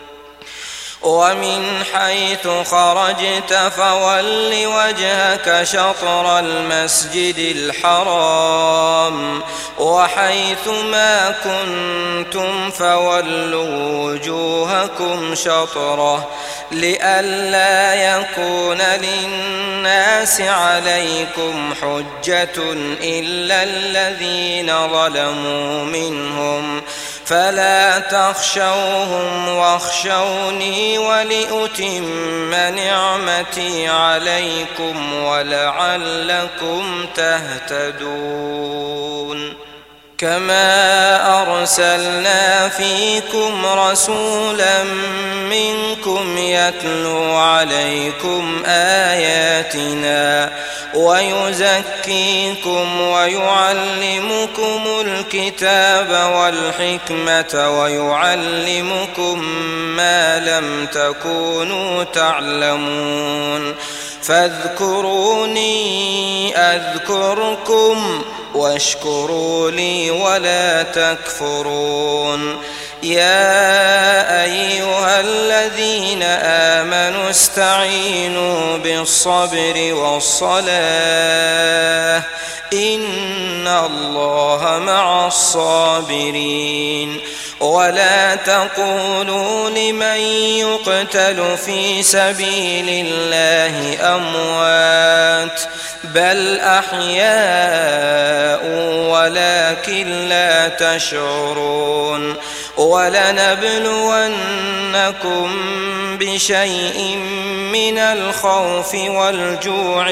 ومن حيث خرجت فول وجهك شطر المسجد الحرام وحيث ما كنتم فولوا وجوهكم شطره لئلا يكون للناس عليكم حجة إلا الذين ظلموا منهم فلا تخشوهم واخشوني ولأتم نعمتي عليكم ولعلكم تهتدون كما أرسلنا فيكم رسولا منكم يتلو عليكم آياتنا ويزكيكم ويعلمكم الكتاب والحكمة ويعلمكم ما لم تكونوا تعلمون فاذكروني أذكركم واشكروا لي ولا تكفرون يا أيها الذين آمنوا استعينوا بالصبر والصلاة إن الله مع الصابرين ولا تقولوا لمن يقتل في سبيل الله أموات بل أحياء ولكن لا تشعرون ولنبلونكم بشيء من الخوف والجوع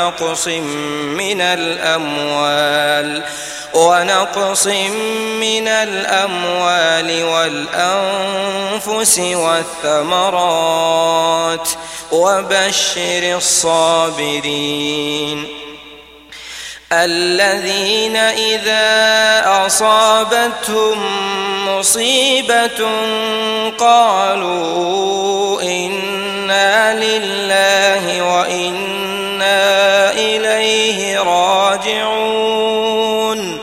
ونقص من الأموال والأنفس والثمرات وبشر الصابرين الذين إذا أصابتهم مصيبة قالوا إنا لله وإنا إليه راجعون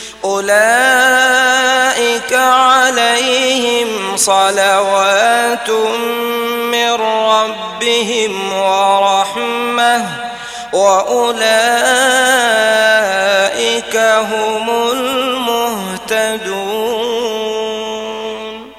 أولئك عليهم صلوات من ربهم ورحمة وأولئك هم المهتدون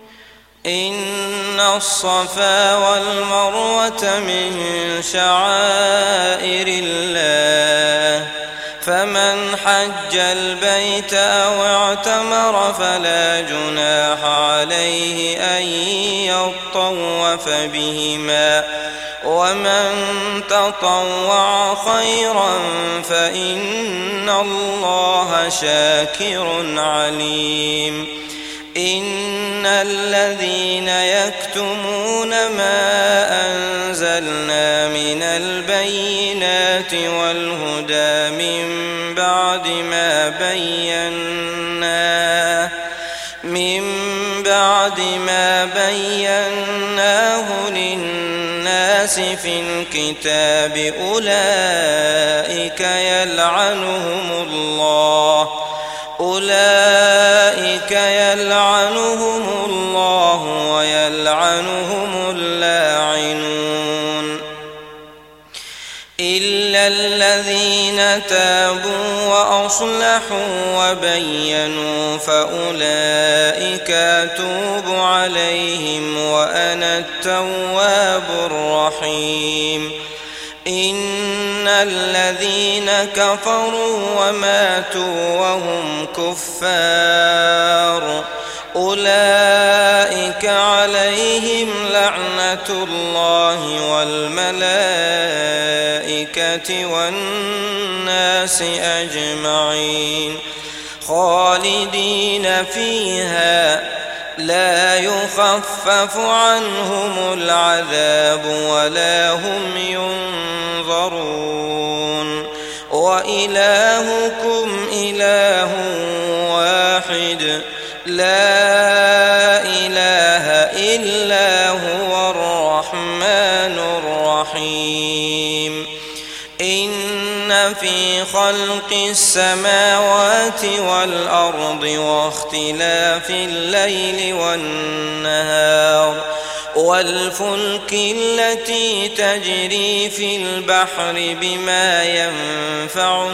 إن الصفا والمروة من شعائر الله فمن حج البيت أو اعتمر فلا جناح عليه أن يطوف بهما ومن تطوع خيرا فإن الله شاكر عليم إن الذين يكتمون ما أنزلنا من البينات والهدى من بعد ما بيناه للناس الناس في الكتاب أولئك يلعنهم الله ويلعنهم اللاعنون إلا الذين تابوا وأصلحوا وبينوا فأولئك أتوب عليهم وأنا التواب الرحيم إن الذين كفروا وماتوا وهم كفار أولئك عليهم لعنة الله والملائكة والناس أجمعين خالدين فيها لا يخفف عنهم العذاب ولا هم ينظرون وإلهكم إله واحد لا إله إلا هو الرحمن الرحيم إن في خلق السماوات والأرض واختلاف الليل والنهار والفلك التي تجري في البحر بما ينفع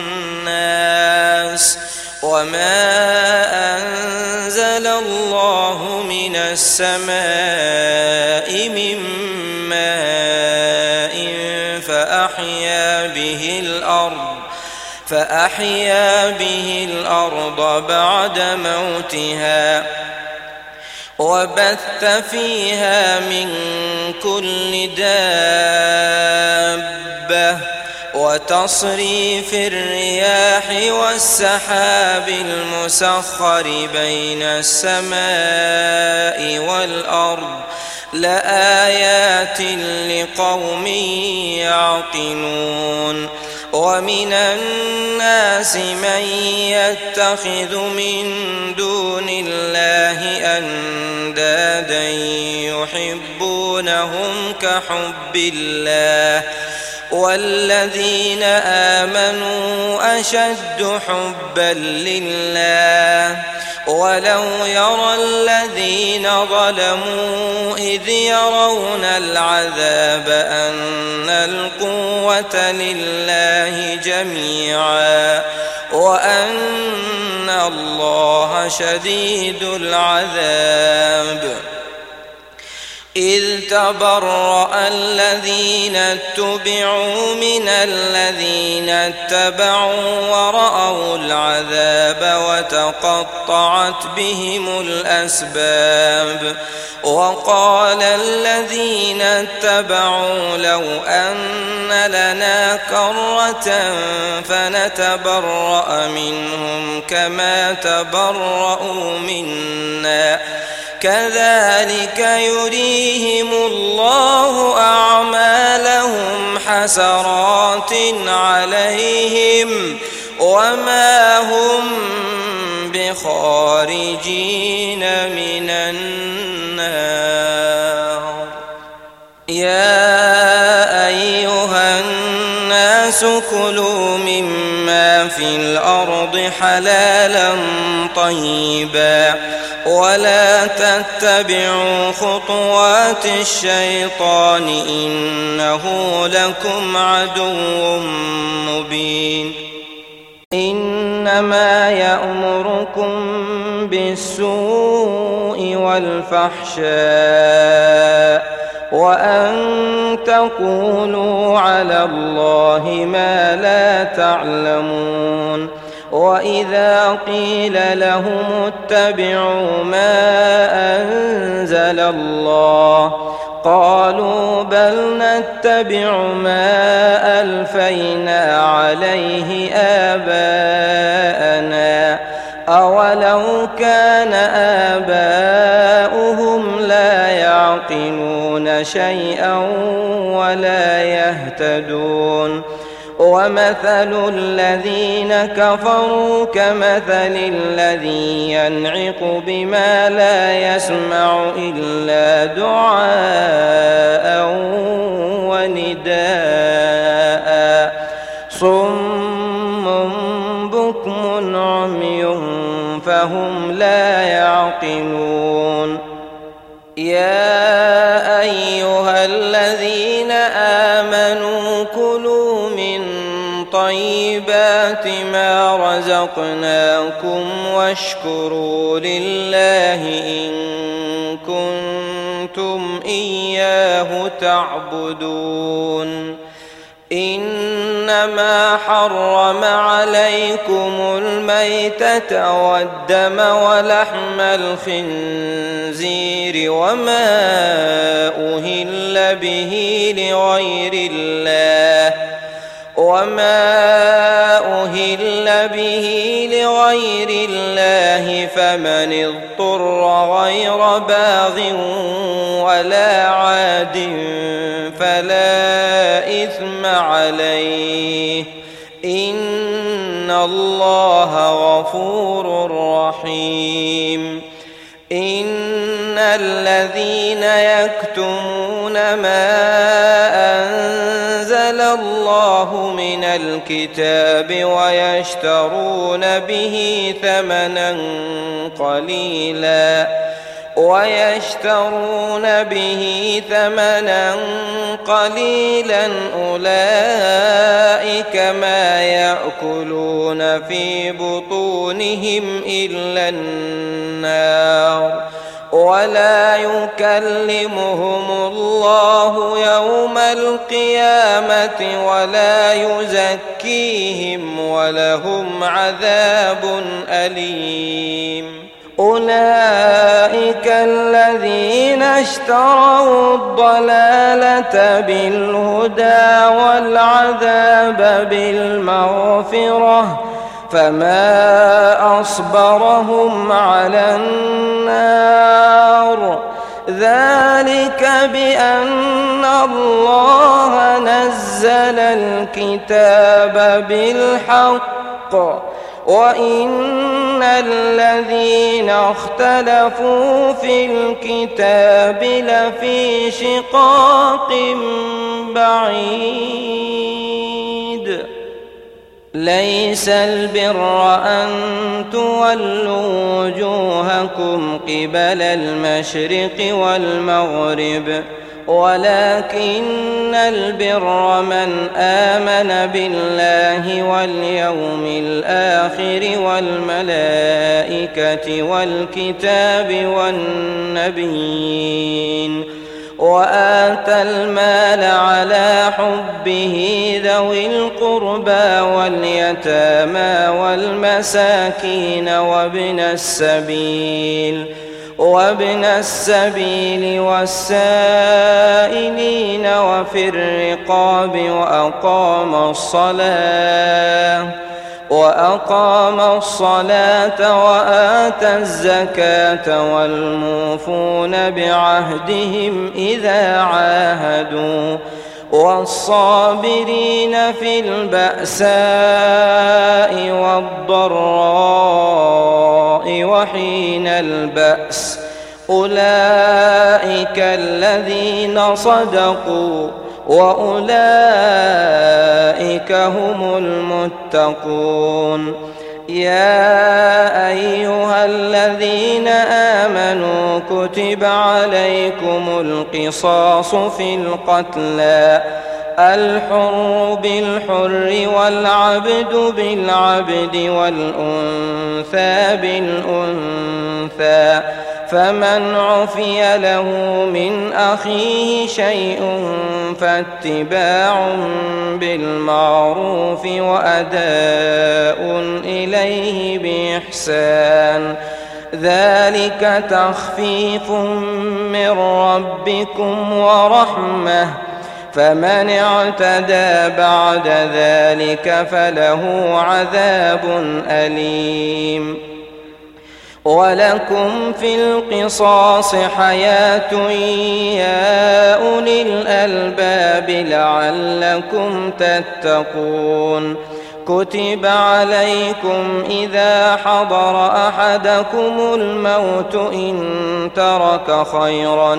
الناس وما أنزل الله من السماء من ماء فأحيا به الأرض بعد موتها وبث فيها من كل دابة وتصريف الرياح والسحاب المسخر بين السماء والأرض لآيات لقوم يعقلون ومن الناس من يتخذ من دون الله أندادا يحبونهم كحب الله والذين آمنوا أشد حبا لله ولو يرى الذين ظلموا إذ يرون العذاب أن القوة لله جميعا وأن الله شديد العذاب إذ تبرأ الذين اتبعوا من الذين اتبعوا ورأوا العذاب وتقطعت بهم الأسباب وقال الذين اتبعوا لو أن لنا كرة فنتبرأ منهم كما تبرأوا منا كذلك يريهم الله أعمالهم حسرات عليهم وما هم بخارجين من النار يا أيها الناس كلوا مما في الأرض حلالا طيبا ولا تتبعوا خطوات الشيطان إنه لكم عدو مبين إنما يأمركم بالسوء والفحشاء وأن تقولوا على الله ما لا تعلمون وإذا قيل لهم اتبعوا ما أنزل الله قالوا بل نتبع ما ألفينا عليه آباءنا أولو كان آباؤهم لا يعقلون شيئا ولا يهتدون ومثل الذين كفروا كمثل الذي ينعق بما لا يسمع إلا دعاء فهم لا يعقلون. يا أيها الذين آمنوا كلوا من طيبات ما رزقناكم واشكروا لله إن كنتم إياه تعبدون. إنما حرم عليكم الميتة والدم ولحم الخنزير وما أهل به لغير الله فمن اضطر غير باغ ولا عاد فلا إثم عليه إن الله غفور رحيم. إن الذين يكتمون ما أنزل الله من الكتاب ويشترون به ثمنا قليلا أولئك ما يأكلون في بطونهم إلا النار ولا يكلمهم الله يوم القيامة ولا يزكيهم ولهم عذاب أليم. أولئك الذين اشتروا الضلالة بالهدى والعذاب بالمغفرة فما أصبرهم على النار. ذلك بأن الله نزل الكتاب بالحق وإن الذين اختلفوا في الكتاب لفي شقاق بعيد. ليس البر أن تولوا وجوهكم قبل المشرق والمغرب ولكن البر من آمن بالله واليوم الآخر والملائكة والكتاب والنبيين وآتى المال على حبه ذوي القربى واليتامى والمساكين وابن السبيل والسائلين وفي الرقاب وأقام الصلاة وآتى الزكاة والموفون بعهدهم إذا عاهدوا والصابرين في البأساء والضراء وحين البأس أولئك الذين صدقوا وأولئك هم المتقون. يا أيها الذين آمنوا كتب عليكم القصاص في القتلى الحر بالحر والعبد بالعبد والأنثى بالأنثى فمن عفي له من أخيه شيء فاتباع بالمعروف وأداء إليه بإحسان ذلك تخفيف من ربكم ورحمة فمن اعتدى بعد ذلك فله عذاب أليم. ولكم في القصاص حياة يا أولي الألباب لعلكم تتقون. كتب عليكم إذا حضر أحدكم الموت إن ترك خيرا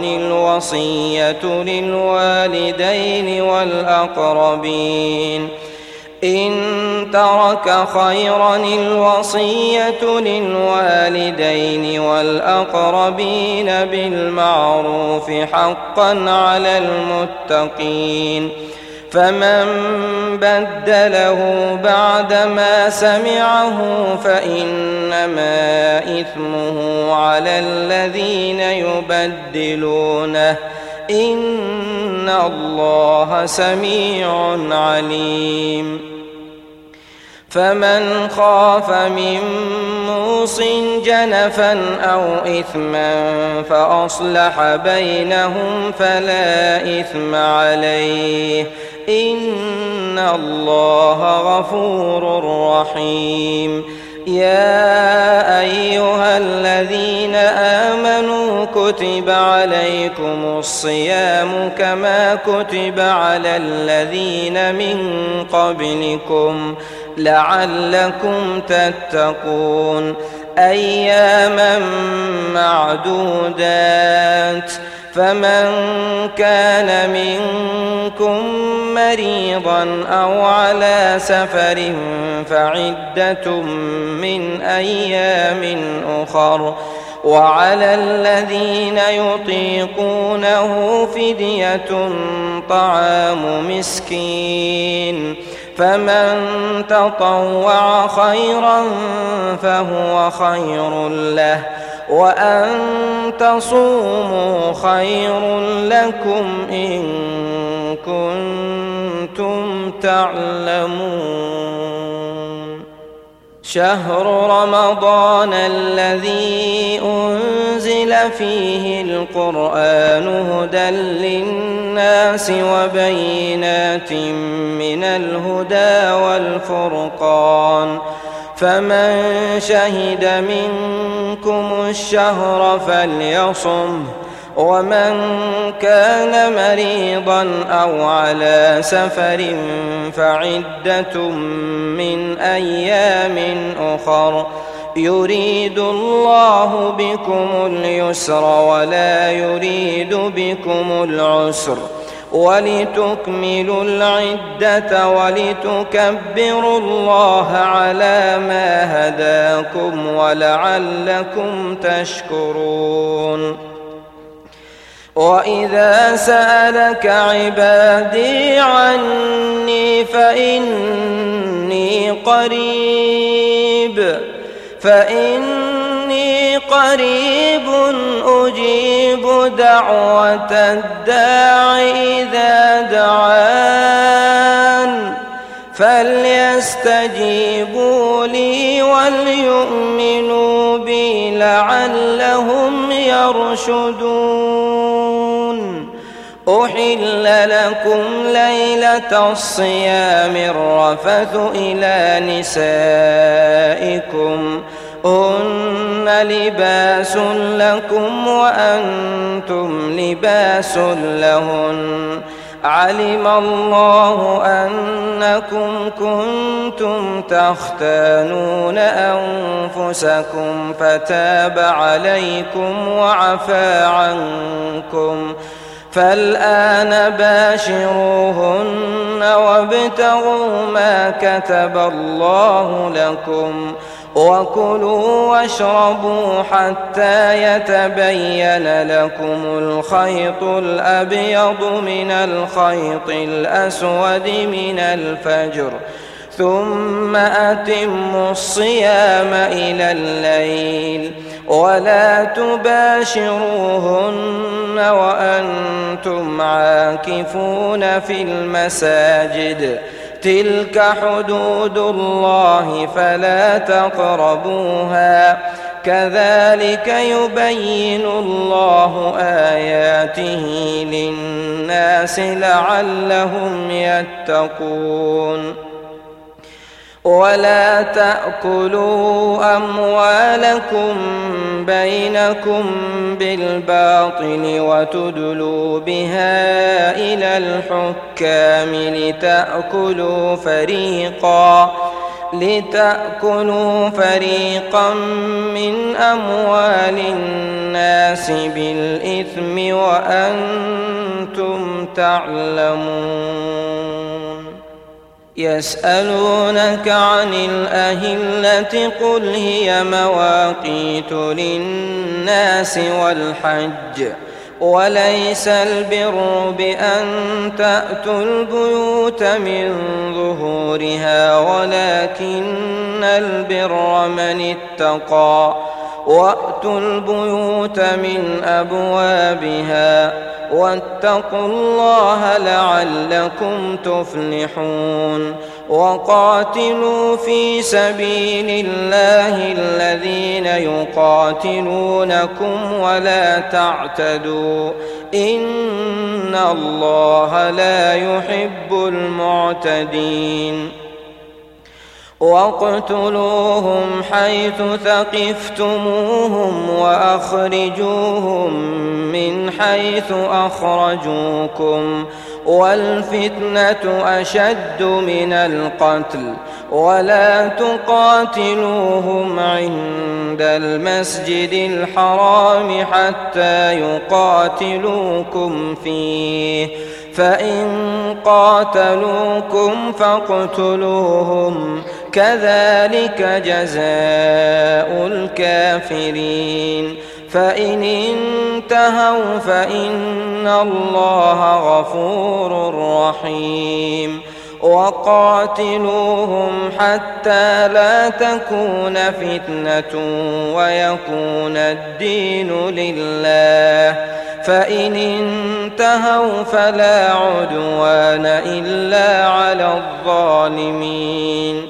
الوصية للوالدين إن ترك خيرا الوصية للوالدين والأقربين بالمعروف حقا على المتقين فمن بدله بعدما سمعه فإنما إثمه على الذين يبدلونه إن الله سميع عليم فمن خاف من موص جنفا أو إثما فأصلح بينهم فلا إثم عليه إن الله غفور رحيم يا أيها الذين آمنوا كتب عليكم الصيام كما كتب على الذين من قبلكم لعلكم تتقون أياما معدودات فمن كان منكم مريضا أو على سفر فعدة من أيام أخر وعلى الذين يطيقونه فدية طعام مسكين فمن تطوع خيرا فهو خير له وأن تصوموا خير لكم إن كنتم تعلمون شهر رمضان الذي أنزل فيه القرآن هدى للناس وبينات من الهدى والفرقان فمن شهد منكم الشهر فليصم ومن كان مريضا أو على سفر فعدة من أيام أخر يريد الله بكم اليسر ولا يريد بكم العسر ولتكملوا العدة ولتكبروا الله على ما هداكم ولعلكم تشكرون وإذا سألك عبادي عني فإني قريب أجيب دعوة الداع إذا دعان فليستجيبوا لي وليؤمنوا بي لعلهم يرشدون أحل لكم ليلة الصيام الرفث إلى نسائكم هن لباس لكم وأنتم لباس لهن علم الله أنكم كنتم تختانون أنفسكم فتاب عليكم وعفى عنكم فالآن باشروهن وابتغوا ما كتب الله لكم وكلوا واشربوا حتى يتبين لكم الخيط الأبيض من الخيط الأسود من الفجر ثم أتموا الصيام إلى الليل ولا تباشروهن وأنتم عاكفون في المساجد تلك حدود الله فلا تقربوها كذلك يبين الله آياته للناس لعلهم يتقون ولا تأكلوا أموالكم بينكم بالباطل وتدلوا بها إلى الحكام لتأكلوا فريقا من أموال الناس بالإثم وأنتم تعلمون يسألونك عن الأهلة قل هي مواقيت للناس والحج وليس البر بأن تأتوا البيوت من ظهورها ولكن البر من اتقى وأتوا البيوت من أبوابها واتقوا الله لعلكم تفلحون وقاتلوا في سبيل الله الذين يقاتلونكم ولا تعتدوا إن الله لا يحب المعتدين واقتلوهم حيث ثقفتموهم وأخرجوهم من حيث أخرجوكم والفتنة أشد من القتل ولا تقاتلوهم عند المسجد الحرام حتى يقاتلوكم فيه فإن قاتلوكم فاقتلوهم كذلك جزاء الكافرين فإن انتهوا فإن الله غفور رحيم وقاتلوهم حتى لا تكون فتنة ويكون الدين لله فإن انتهوا فلا عدوان إلا على الظالمين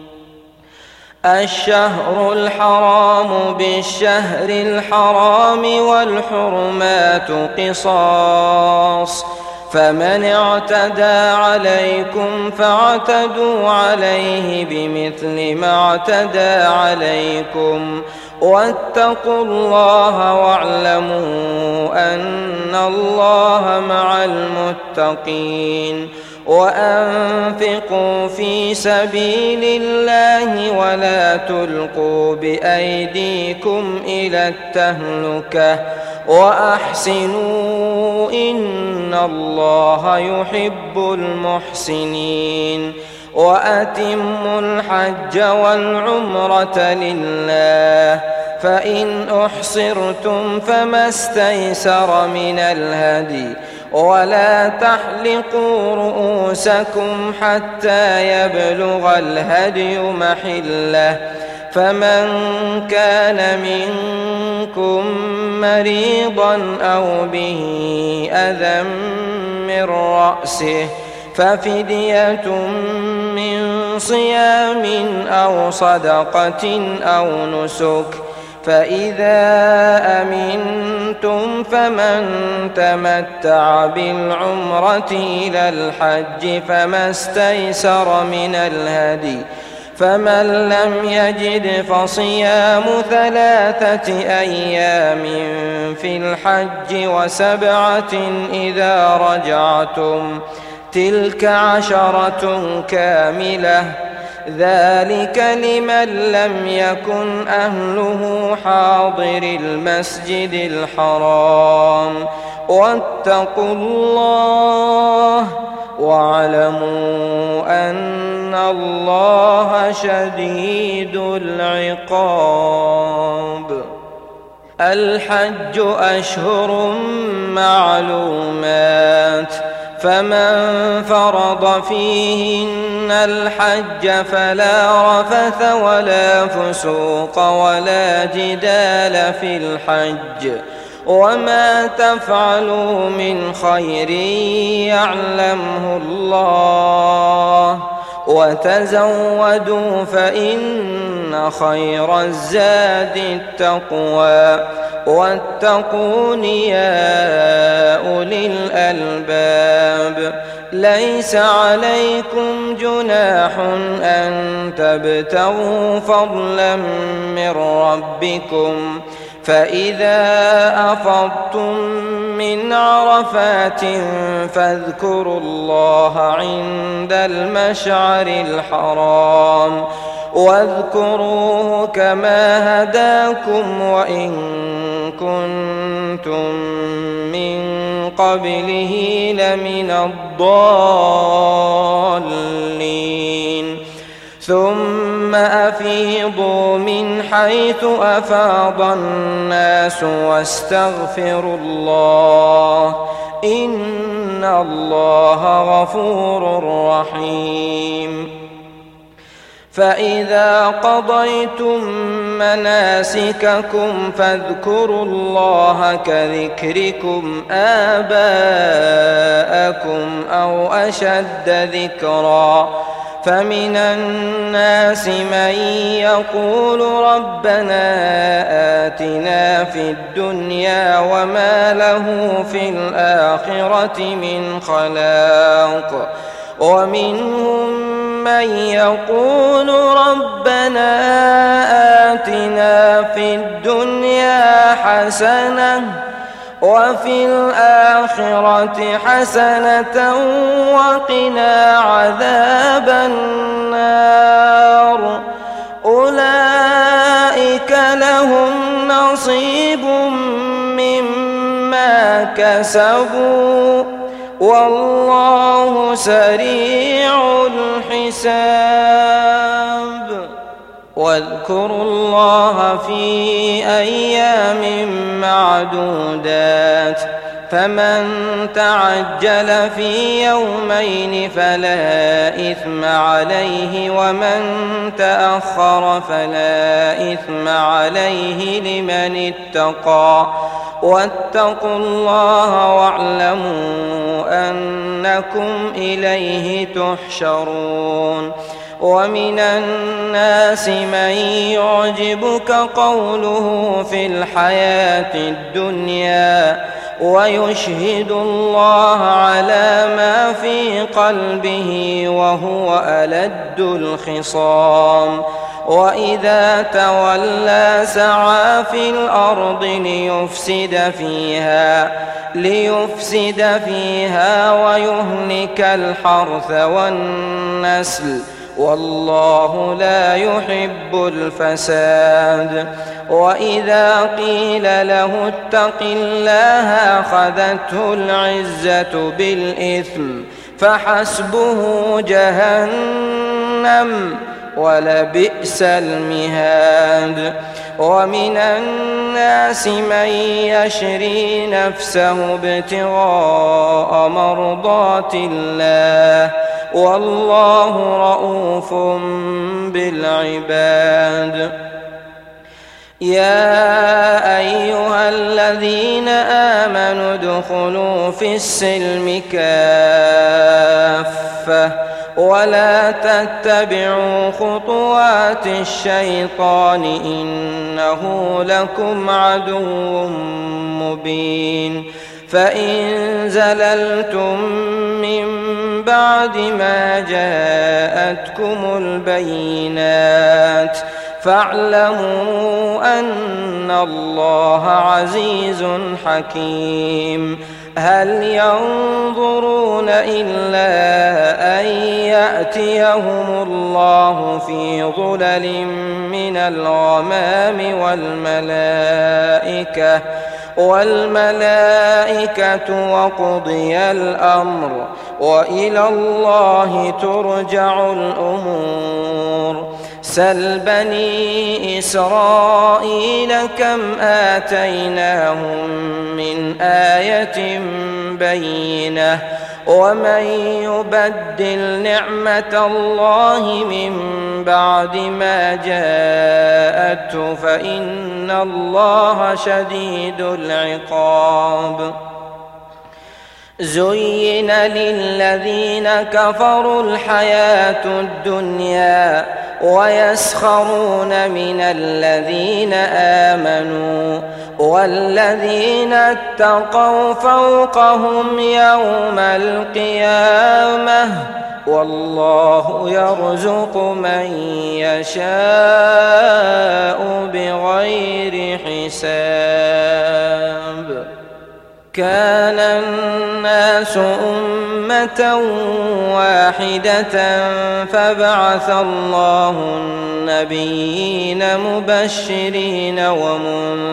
الشهر الحرام بالشهر الحرام والحرمات قصاص فمن اعتدى عليكم فاعتدوا عليه بمثل ما اعتدى عليكم واتقوا الله واعلموا أن الله مع المتقين وأنفقوا في سبيل الله ولا تلقوا بأيديكم إلى التهلكة وأحسنوا إن الله يحب المحسنين وأتموا الحج والعمرة لله فإن أحصرتم فما استيسر من الهدي ولا تحلقوا رؤوسكم حتى يبلغ الهدي محله فمن كان منكم مريضا أو به أذى من رأسه ففدية من صيام أو صدقة أو نسك فإذا أمنتم فمن تمتع بالعمرة إلى الحج فما استيسر من الهدي فمن لم يجد فصيام 3 أيام في الحج و7 إذا رجعتم تلك 10 كاملة ذلك لمن لم يكن أهله حاضر المسجد الحرام واتقوا الله واعلموا أن الله شديد العقاب الحج أشهر معلومات فمن فرض فيهن الحج فلا رفث ولا فسوق ولا جدال في الحج وما تفعلوا من خير يعلمه الله وتزودوا فإن خير الزاد التقوى واتقون يا أولي الألباب ليس عليكم جناح أن تبتغوا فضلا من ربكم فإذا أفضتم من عرفات فاذكروا الله عند المشعر الحرام واذكروه كما هداكم وإن كنتم من قبله لمن الضالين ثم أفيضوا من حيث أفاض الناس واستغفروا الله إن الله غفور رحيم. فإذا قضيتم مناسككم فاذكروا الله كذكركم آباءكم أو أشد ذكرا. فمن الناس من يقول ربنا آتنا في الدنيا وما له في الآخرة من خلاق. ومنهم من يقول ربنا آتنا في الدنيا حسنة وفي الآخرة حسنة وقنا عذاب النار. أولئك لهم نصيب مما كسبوا والله سريع الحساب. واذكروا الله في أيام معدودات. فمن تعجل في يومين فلا إثم عليه ومن تأخر فلا إثم عليه لمن اتقى. واتقوا الله واعلموا أنكم إليه تحشرون. ومن الناس من يعجبك قوله في الحياة الدنيا ويشهد الله على ما في قلبه وهو ألد الخصام. وإذا تولى سعى في الأرض ليفسد فيها ويهلك الحرث والنسل والله لا يحب الفساد. وإذا قيل له اتق الله أخذته العزة بالإثم فحسبه جهنم ولبئس المهاد. ومن الناس من يشري نفسه ابتغاء مرضات الله والله رؤوف بالعباد. يا أيها الذين آمنوا ادخلوا في السلم كافة ولا تتبعوا خطوات الشيطان إنه لكم عدو مبين. فإن زللتم من بعد ما جاءتكم البينات فاعلموا أن الله عزيز حكيم. هل ينظرون إلا أن يأتيهم الله في ظلل من الغمام والملائكة وقضي الأمر وإلى الله ترجع الأمور. سل بني إسرائيل كم آتيناهم من آية بينة ومن يبدل نعمة الله من بعد ما جاءته فإن الله شديد العقاب. زين للذين كفروا الحياة الدنيا ويسخرون من الذين آمنوا والذين اتقوا فوقهم يوم القيامة والله يرزق من يشاء بغير حساب. كان الناس أمة واحدة فبعث الله النبيين مبشرين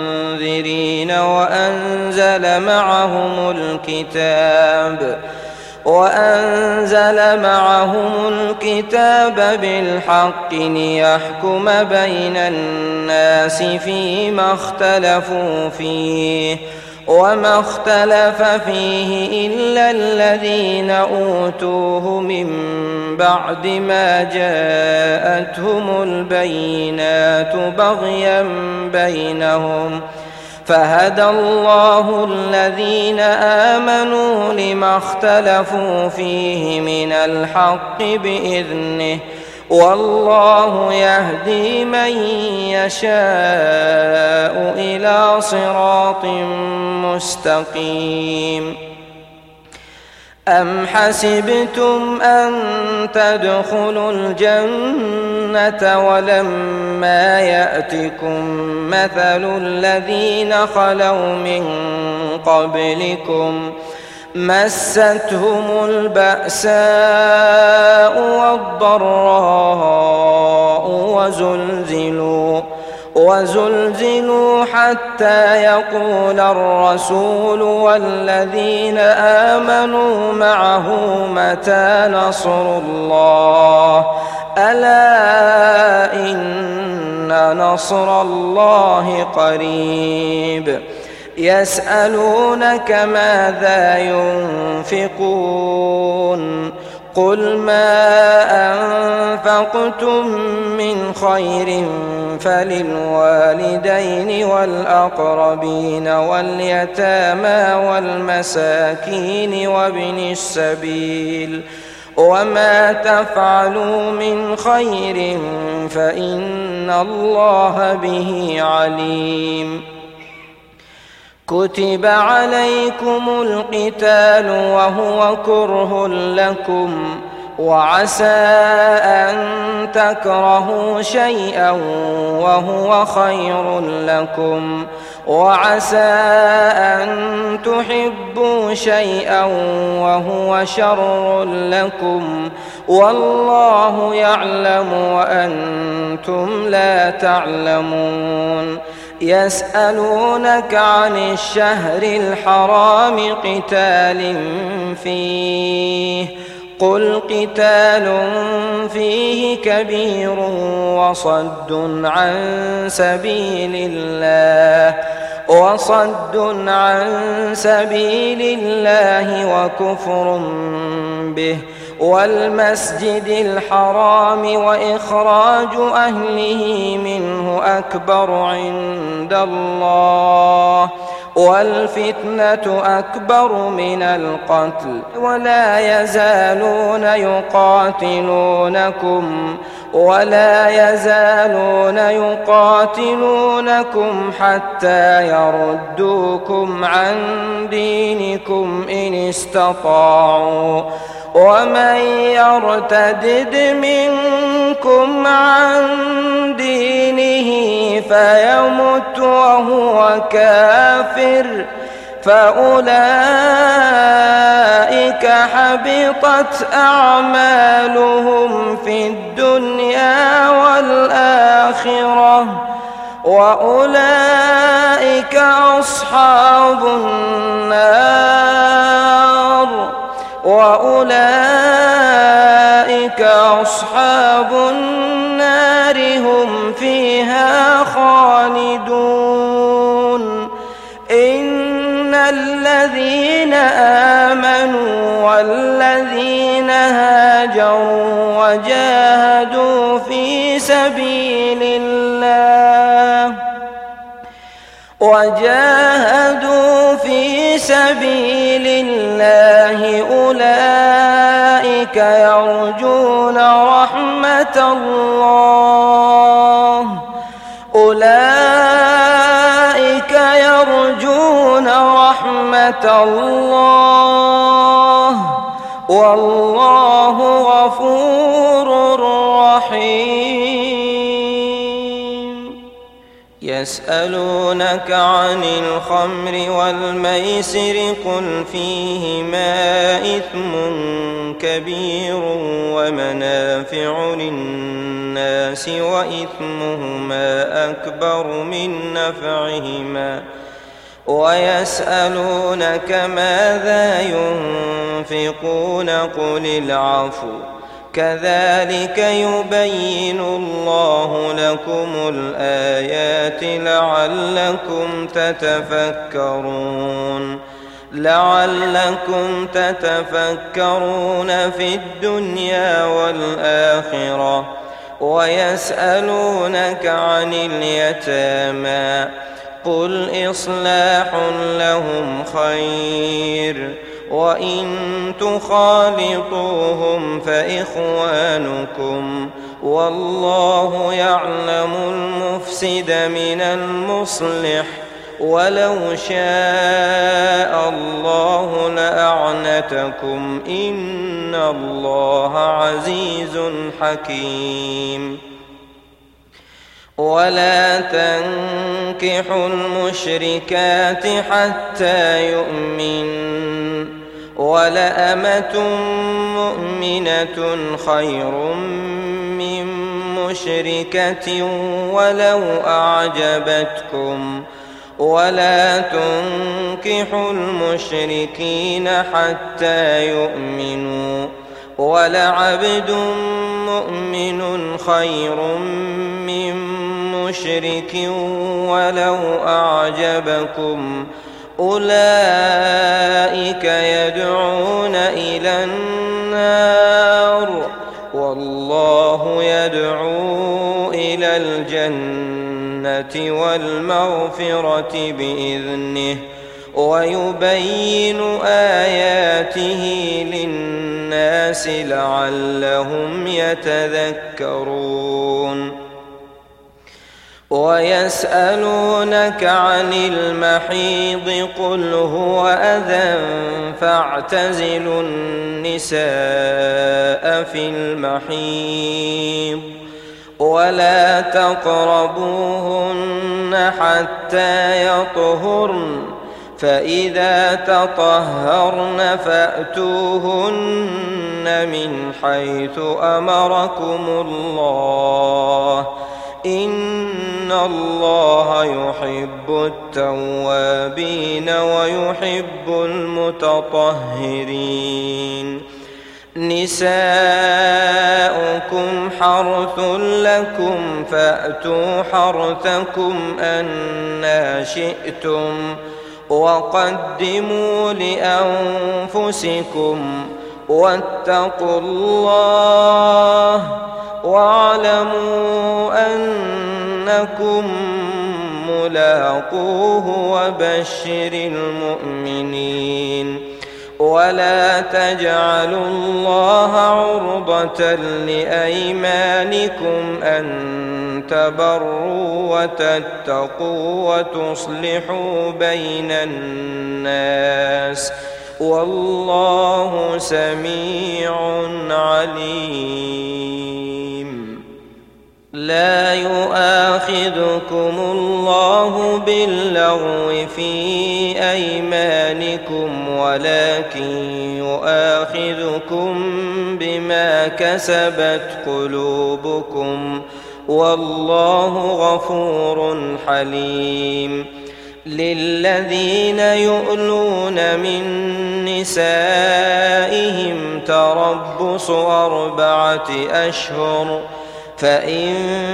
ومنذرين وأنزل معهم الكتاب وأنزل معهم الكتاب بالحق ليحكم بين الناس فيما اختلفوا فيه وما اختلف فيه إلا الذين أوتوه من بعد ما جاءتهم البينات بغيا بينهم فهدى الله الذين آمنوا لما اختلفوا فيه من الحق بإذنه والله يهدي من يشاء إلى صراط مستقيم. أم حسبتم أن تدخلوا الجنة ولما يأتكم مثل الذين خلوا من قبلكم مستهم البأساء والضراء وزلزلوا حتى يقول الرسول والذين آمنوا معه متى نصر الله ألا إن نصر الله قريب. يسألونك ماذا ينفقون قل ما أنفقتم من خير فللوالدين والأقربين واليتامى والمساكين وابن السبيل وما تفعلوا من خير فإن الله به عليم. كتب عليكم القتال وهو كره لكم وعسى أن تكرهوا شيئا وهو خير لكم وعسى أن تحبوا شيئا وهو شر لكم والله يعلم وأنتم لا تعلمون. يسألونك عن الشهر الحرام قتال فيه قل قتال فيه كبير وصد عن سبيل الله وكفر به والمسجد الحرام وإخراج أهله منه أكبر عند الله والفتنة أكبر من القتل ولا يزالون يقاتلونكم حتى يردوكم عن دينكم إن استطاعوا ومن يرتدد منكم عن دينه فيمت وهو كافر فأولئك حبطت أعمالهم في الدنيا والآخرة وأولئك أصحاب النار هم فيها خالدون. إن الذين آمنوا والذين هاجروا وجاهدوا في سبيل الله أولئك يرجون رحمة الله والله غفور رحيم. يسألونك عن الخمر والميسر قل فيهما إثم كبير ومنافع للناس وإثمهما أكبر من نفعهما ويسألونك ماذا تنفقون قل العفو كذلك يبين الله لكم الآيات لعلكم تتفكرون في الدنيا والآخرة. ويسألونك عن اليتامى قل إصلاح لهم خير وإن تخالطوهم فإخوانكم والله يعلم المفسد من المصلح ولو شاء الله لأعنتكم إن الله عزيز حكيم. ولا تنكحوا المشركات حتى يؤمنوا ولأمة مؤمنة خير من مشركة ولو أعجبتكم ولا تنكحوا المشركين حتى يؤمنوا ولعبد مؤمن خير من مشرك ولو أعجبكم أولئك يدعون إلى النار والله يدعو إلى الجنة والمغفرة بإذنه ويبين آياته للناس لعلهم يتذكرون. ويسألونك عن المحيض قل هو أذى فاعتزلوا النساء في المحيض ولا تقربوهن حتى يطهرن فإذا تطهرن فأتوهن من حيث أمركم الله إن الله يحب التوابين ويحب المتطهرين. نساؤكم حرث لكم فأتوا حرثكم أنى شئتم وقدموا لأنفسكم واتقوا الله واعلموا أنكم ملاقوه وبشر المؤمنين. ولا تجعلوا الله عرضة لأيمانكم أن تبروا وتتقوا وتصلحوا بين الناس والله سميع عليم. لا يؤاخذكم الله باللغو في أيمانكم ولكن يؤاخذكم بما كسبت قلوبكم والله غفور حليم. للذين يؤلون من نسائهم تربص 4 أشهر فإن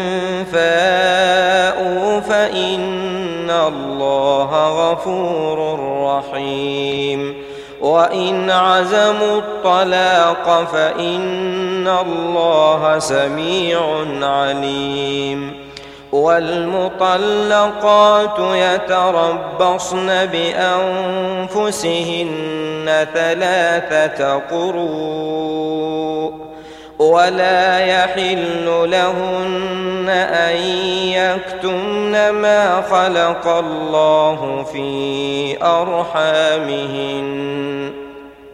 فاءوا فإن الله غفور رحيم. وإن عزموا الطلاق فإن الله سميع عليم. والمطلقات يتربصن بأنفسهن 3 قروء ولا يحل لهن أن يكتمن ما خلق الله في أرحامهن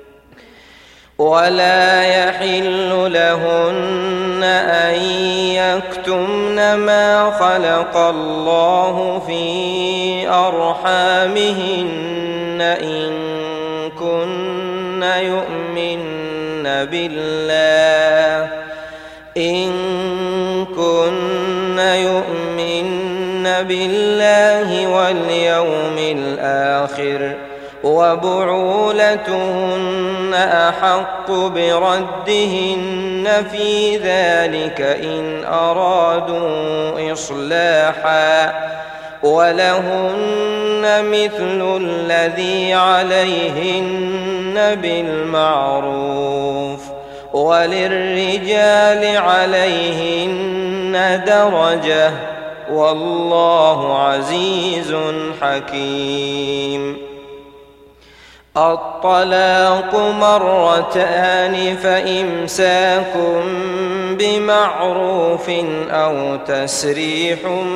ولا يحل لهن أن يكتمن ما خلق الله في أرحامهن إن كن يؤمن بالله واليوم الآخر وبعولتهن أحق بردهن في ذلك إن أرادوا إصلاحا ولهن مثل الذي عليهن بالمعروف وللرجال عليهن درجة والله عزيز حكيم. الطلاق مرتان فإمساك بمعروف أو تسريح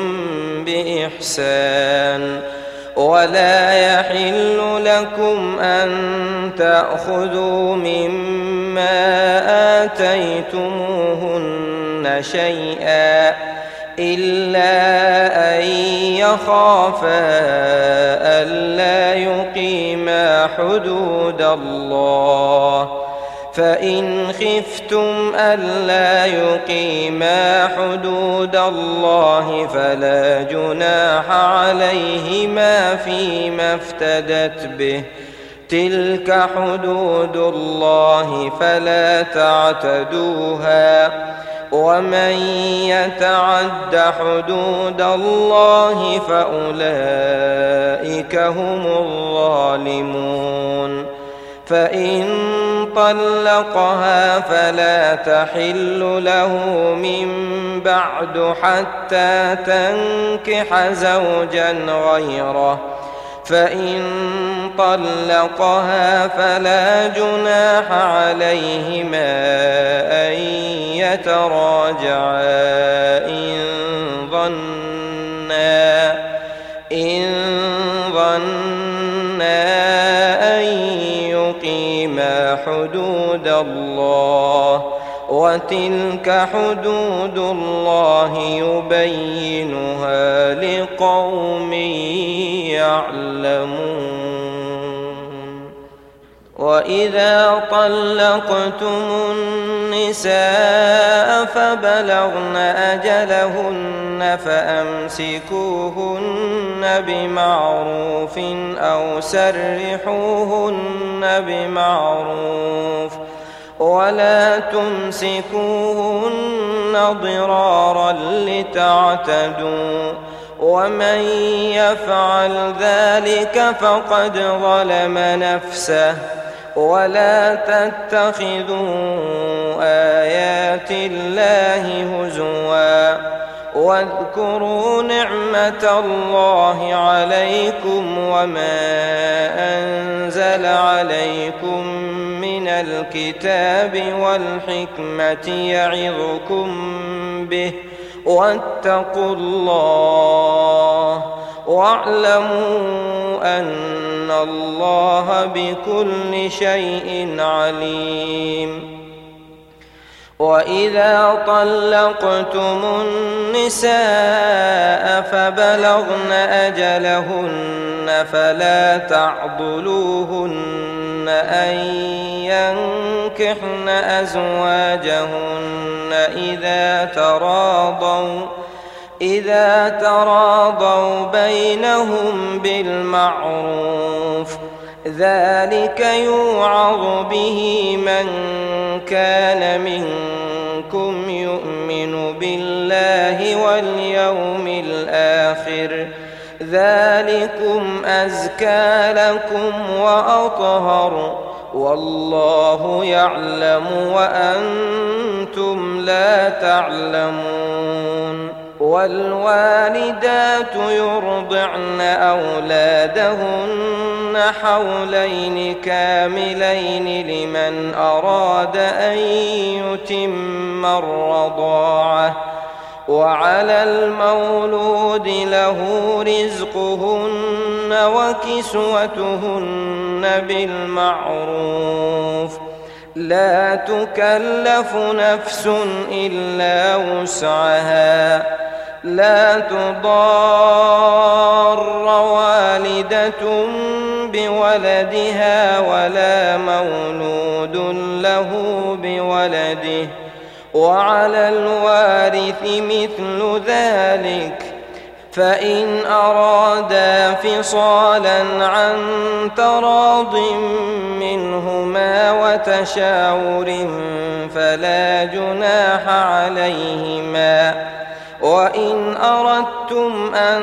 بإحسان ولا يحل لكم أن تأخذوا مما آتيتموهن شيئا إلا أن يخافا ألا يقيما حدود الله فإن خفتم ألا يقيما حدود الله فلا جناح عليهما فيما افتدت به تلك حدود الله فلا تعتدوها ومن يتعد حدود الله فأولئك هم الظالمون. فإن طلقها فلا تحل له من بعد حتى تنكح زوجا غيره فإن طلقها فلا جناح عليهما أن يتراجعا إن ظنا أن يقيما حدود الله وتلك حدود الله يبينها لقوم يعلمون. وإذا طلقتم النساء فبلغن أجلهن فأمسكوهن بمعروف أو سرحوهن بمعروف ولا تمسكوهن ضرارا لتعتدوا ومن يفعل ذلك فقد ظلم نفسه ولا تتخذوا آيات الله هزوا واذكروا نعمة الله عليكم وما أنزل عليكم من الكتاب والحكمة يعظكم به واتقوا الله واعلموا أن الله بكل شيء عليم. وإذا طلقتم النساء فبلغن أجلهن فلا تعضلوهن أن ينكحن أزواجهن إذا تراضوا بينهم بالمعروف ذلك يوعظ به من كان منكم يؤمن بالله واليوم الآخر ذلكم أزكى لكم وأطهر والله يعلم وأنتم لا تعلمون. والوالدات يرضعن أولادهن حولين كاملين لمن أراد أن يتم الرضاعة وعلى المولود له رزقهن وكسوتهن بالمعروف لا تكلف نفس إلا وسعها لا تضار والدة بولدها ولا مولود له بولده وعلى الوارث مثل ذلك فإن أرادا فصالا عن تراض منهما وتشاور فلا جناح عليهما. وإن أردتم أن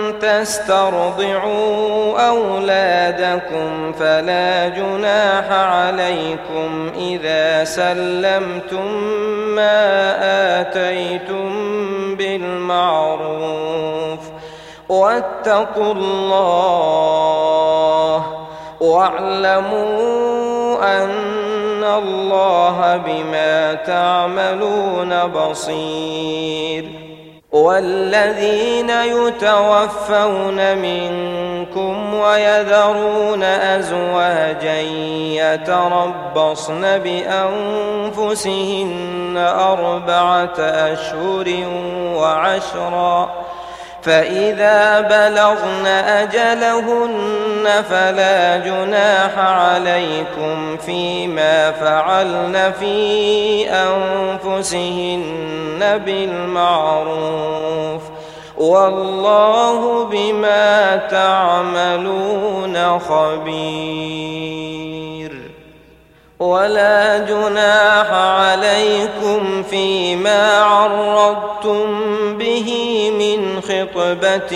تسترضعوا أولادكم فلا جناح عليكم إذا سلمتم ما آتيتم بالمعروف. واتقوا الله واعلموا أن الله بما تعملون بصير. والذين يتوفون منكم ويذرون أزواجا يتربصن بأنفسهن 4 أشهر وعشرا، فإذا بلغن أجلهن فلا جناح عليكم فيما فعلن في أنفسهن بالمعروف، والله بما تعملون خبير. ولا جناح عليكم فيما عرضتم به من خطبة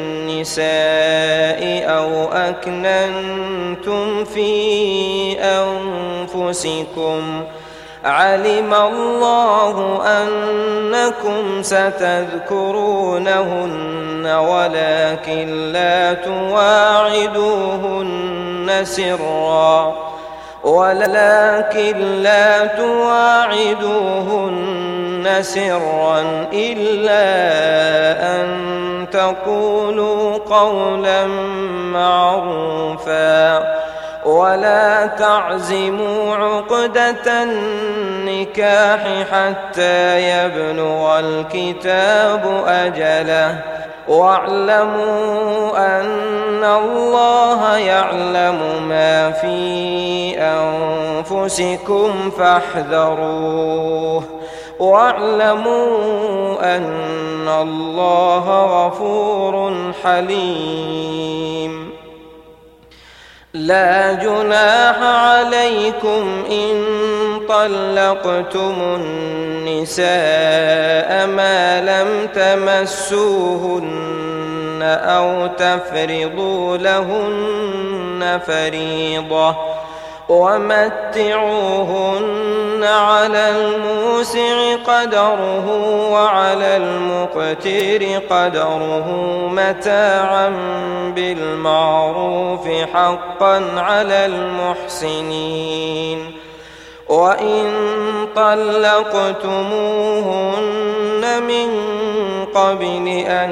النساء أو أكننتم في أنفسكم، علم الله أنكم ستذكرونهن ولكن لا تواعدوهن سرا إلا أن تقولوا قولا معروفا، ولا تعزموا عقدة النكاح حتى يبلغ الكتاب أجله، واعلموا أن الله يعلم ما في أنفسكم فاحذروه، واعلموا أن الله غفور حليم. لا جناح عليكم إن طلقتم النساء ما لم تمسوهن أو تفرضوا لهن فريضة، ومتعوهن على الموسع قدره وعلى المقتر قدره متاعا بالمعروف حقا على المحسنين. وإن طلقتموهن من قبل أن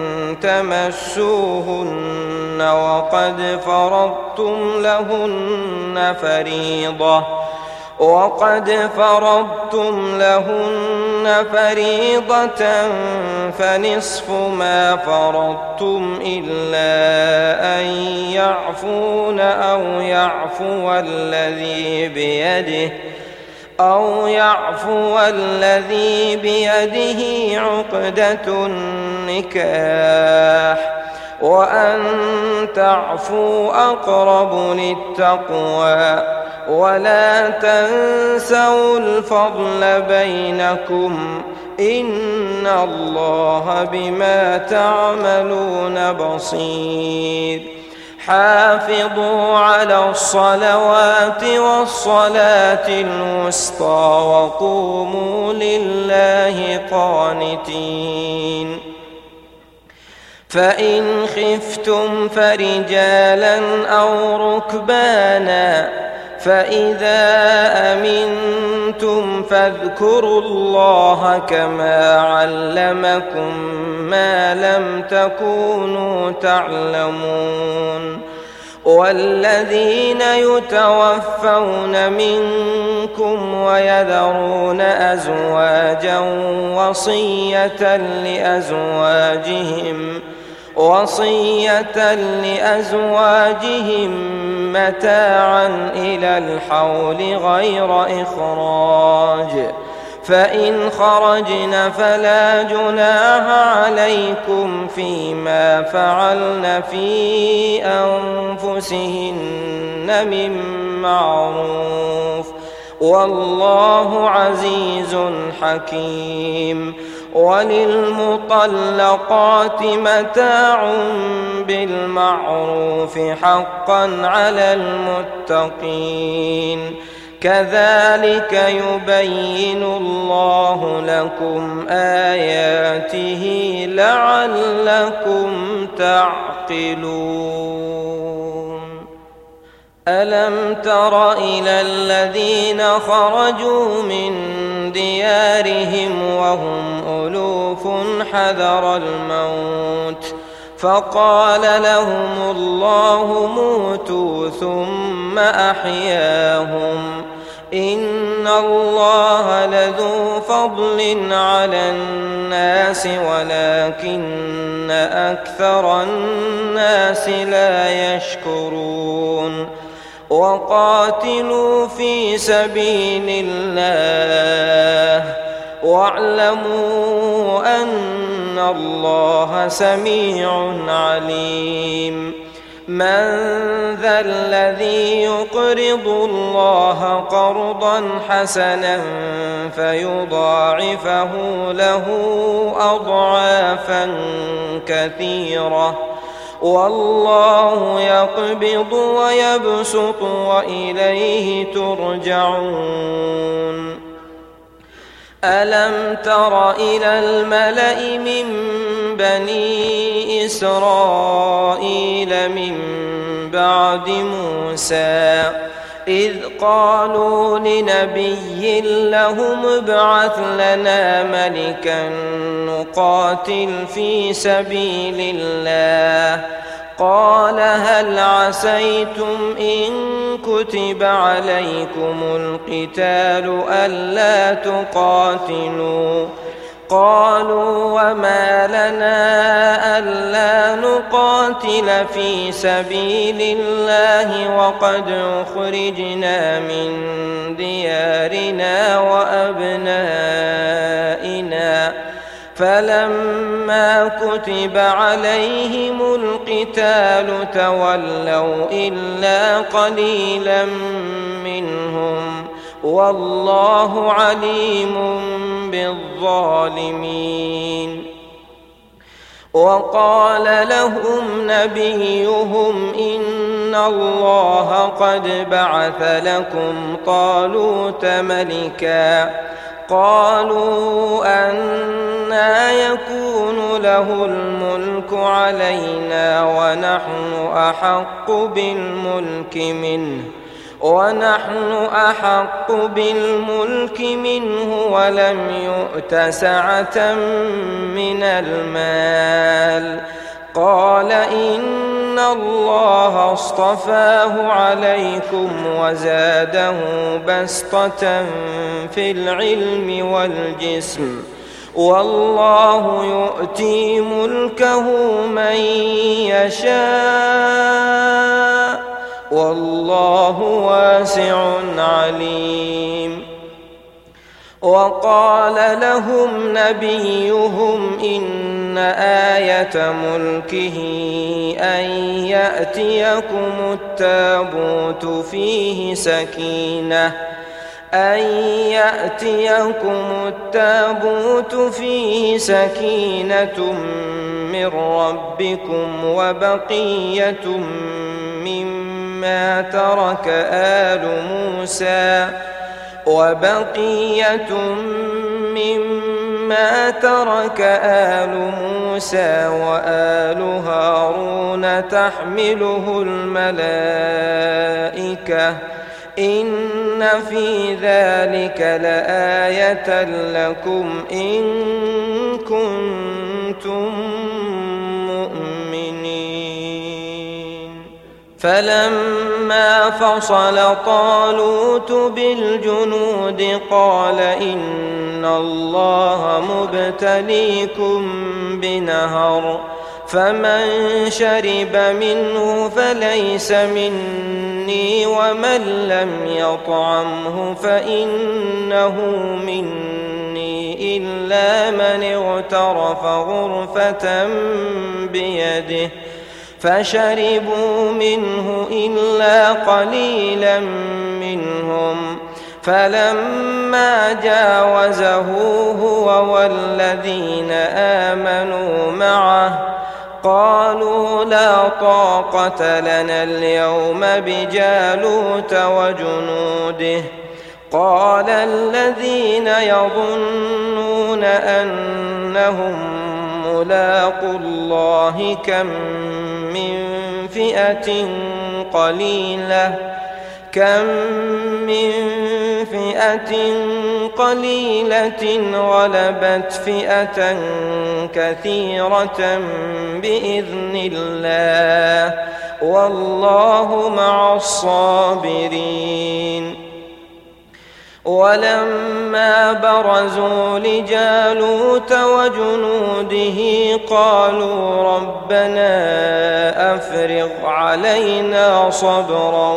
تمسوهن وقد فرضتم لهن فريضة فنصف ما فرضتم إلا أن يعفون أو يعفو الذي بيده عقدة النكاح، وأن تعفوا أقرب للتقوى، ولا تنسوا الفضل بينكم، إن الله بما تعملون بصير. حافظوا على الصلوات والصلاة الوسطى وقوموا لله قانتين. فإن خفتم فرجالا أو ركبانا، فإذا أمنتم فاذكروا الله كما علمكم ما لم تكونوا تعلمون. والذين يتوفون منكم ويذرون أزواجا وصية لأزواجهم متاعا إلى الحول غير إخراج، فإن خرجن فلا جناح عليكم فيما فعلن في أنفسهن من معروف والله عزيز حكيم. وللمطلقات متاع بالمعروف حقا على المتقين كذلك يبين الله لكم آياته لعلكم تعقلون. ألم تر إلى الذين خرجوا من ديارهم وهم ألوف حذر الموت فقال لهم الله موتوا ثم أحياهم إن الله لذو فضل على الناس ولكن أكثر الناس لا يشكرون. وقاتلوا في سبيل الله واعلموا أن الله سميع عليم. من ذا الذي يقرض الله قرضا حسنا فيضاعفه له أضعافا كثيرة والله يقبض ويبسط وإليه ترجعون. ألم تر إلى الملأ من بني إسرائيل من بعد موسى إذ قالوا لنبي لهم ابعث لنا ملكا نقاتل في سبيل الله قال هل عسيتم إن كتب عليكم القتال ألا تقاتلوا قالوا وما لنا ألا نقاتل في سبيل الله وقد أخرجنا من ديارنا وأبنائنا فلما كتب عليهم القتال تولوا إلا قليلا منهم والله عليم بالظالمين. وقال لهم نبيهم إن الله قد بعث لكم طالوت ملكا قالوا أنى يكون له الملك علينا ونحن أحق بالملك منه ولم يؤت سعة من المال قال إن الله اصطفاه عليكم وزاده بسطة في العلم والجسم والله يؤتي ملكه من يشاء والله واسع عليم. وقال لهم نبيهم إن آية ملكه أن يأتيكم التابوت فيه سكينة من ربكم وبقية مما ترك آل موسى وآل هارون تحمله الملائكة إن في ذلك لآية لكم إن كنتم مؤمنين. فلما فصل طالوت بالجنود قال إن الله مبتليكم بنهر فمن شرب منه فليس مني مني ومن لم يطعمه فإنه مني إلا من اغترف غرفة بيده فشربوا منه إلا قليلا منهم فلما جاوزه هو والذين آمنوا معه قالوا لا طاقة لنا اليوم بجالوت وجنوده قال الذين يظنون أنهم ملاقو الله كم من فئة قليلة غلبت فئة كثيرة بإذن الله والله مع الصابرين ولما برزوا لجالوت وجنوده قالوا ربنا أفرغ علينا صبرا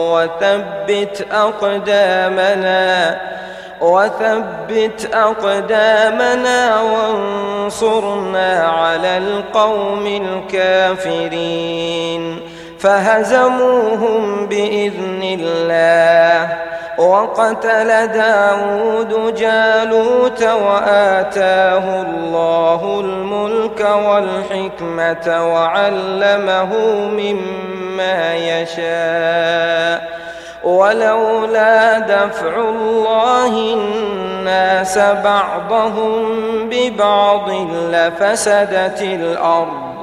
وثبت أقدامنا وانصرنا على القوم الكافرين فهزموهم بإذن الله وقتل داود جالوت وآتاه الله الملك والحكمة وعلمه مما يشاء ولولا دفع الله الناس بعضهم ببعض لفسدت الأرض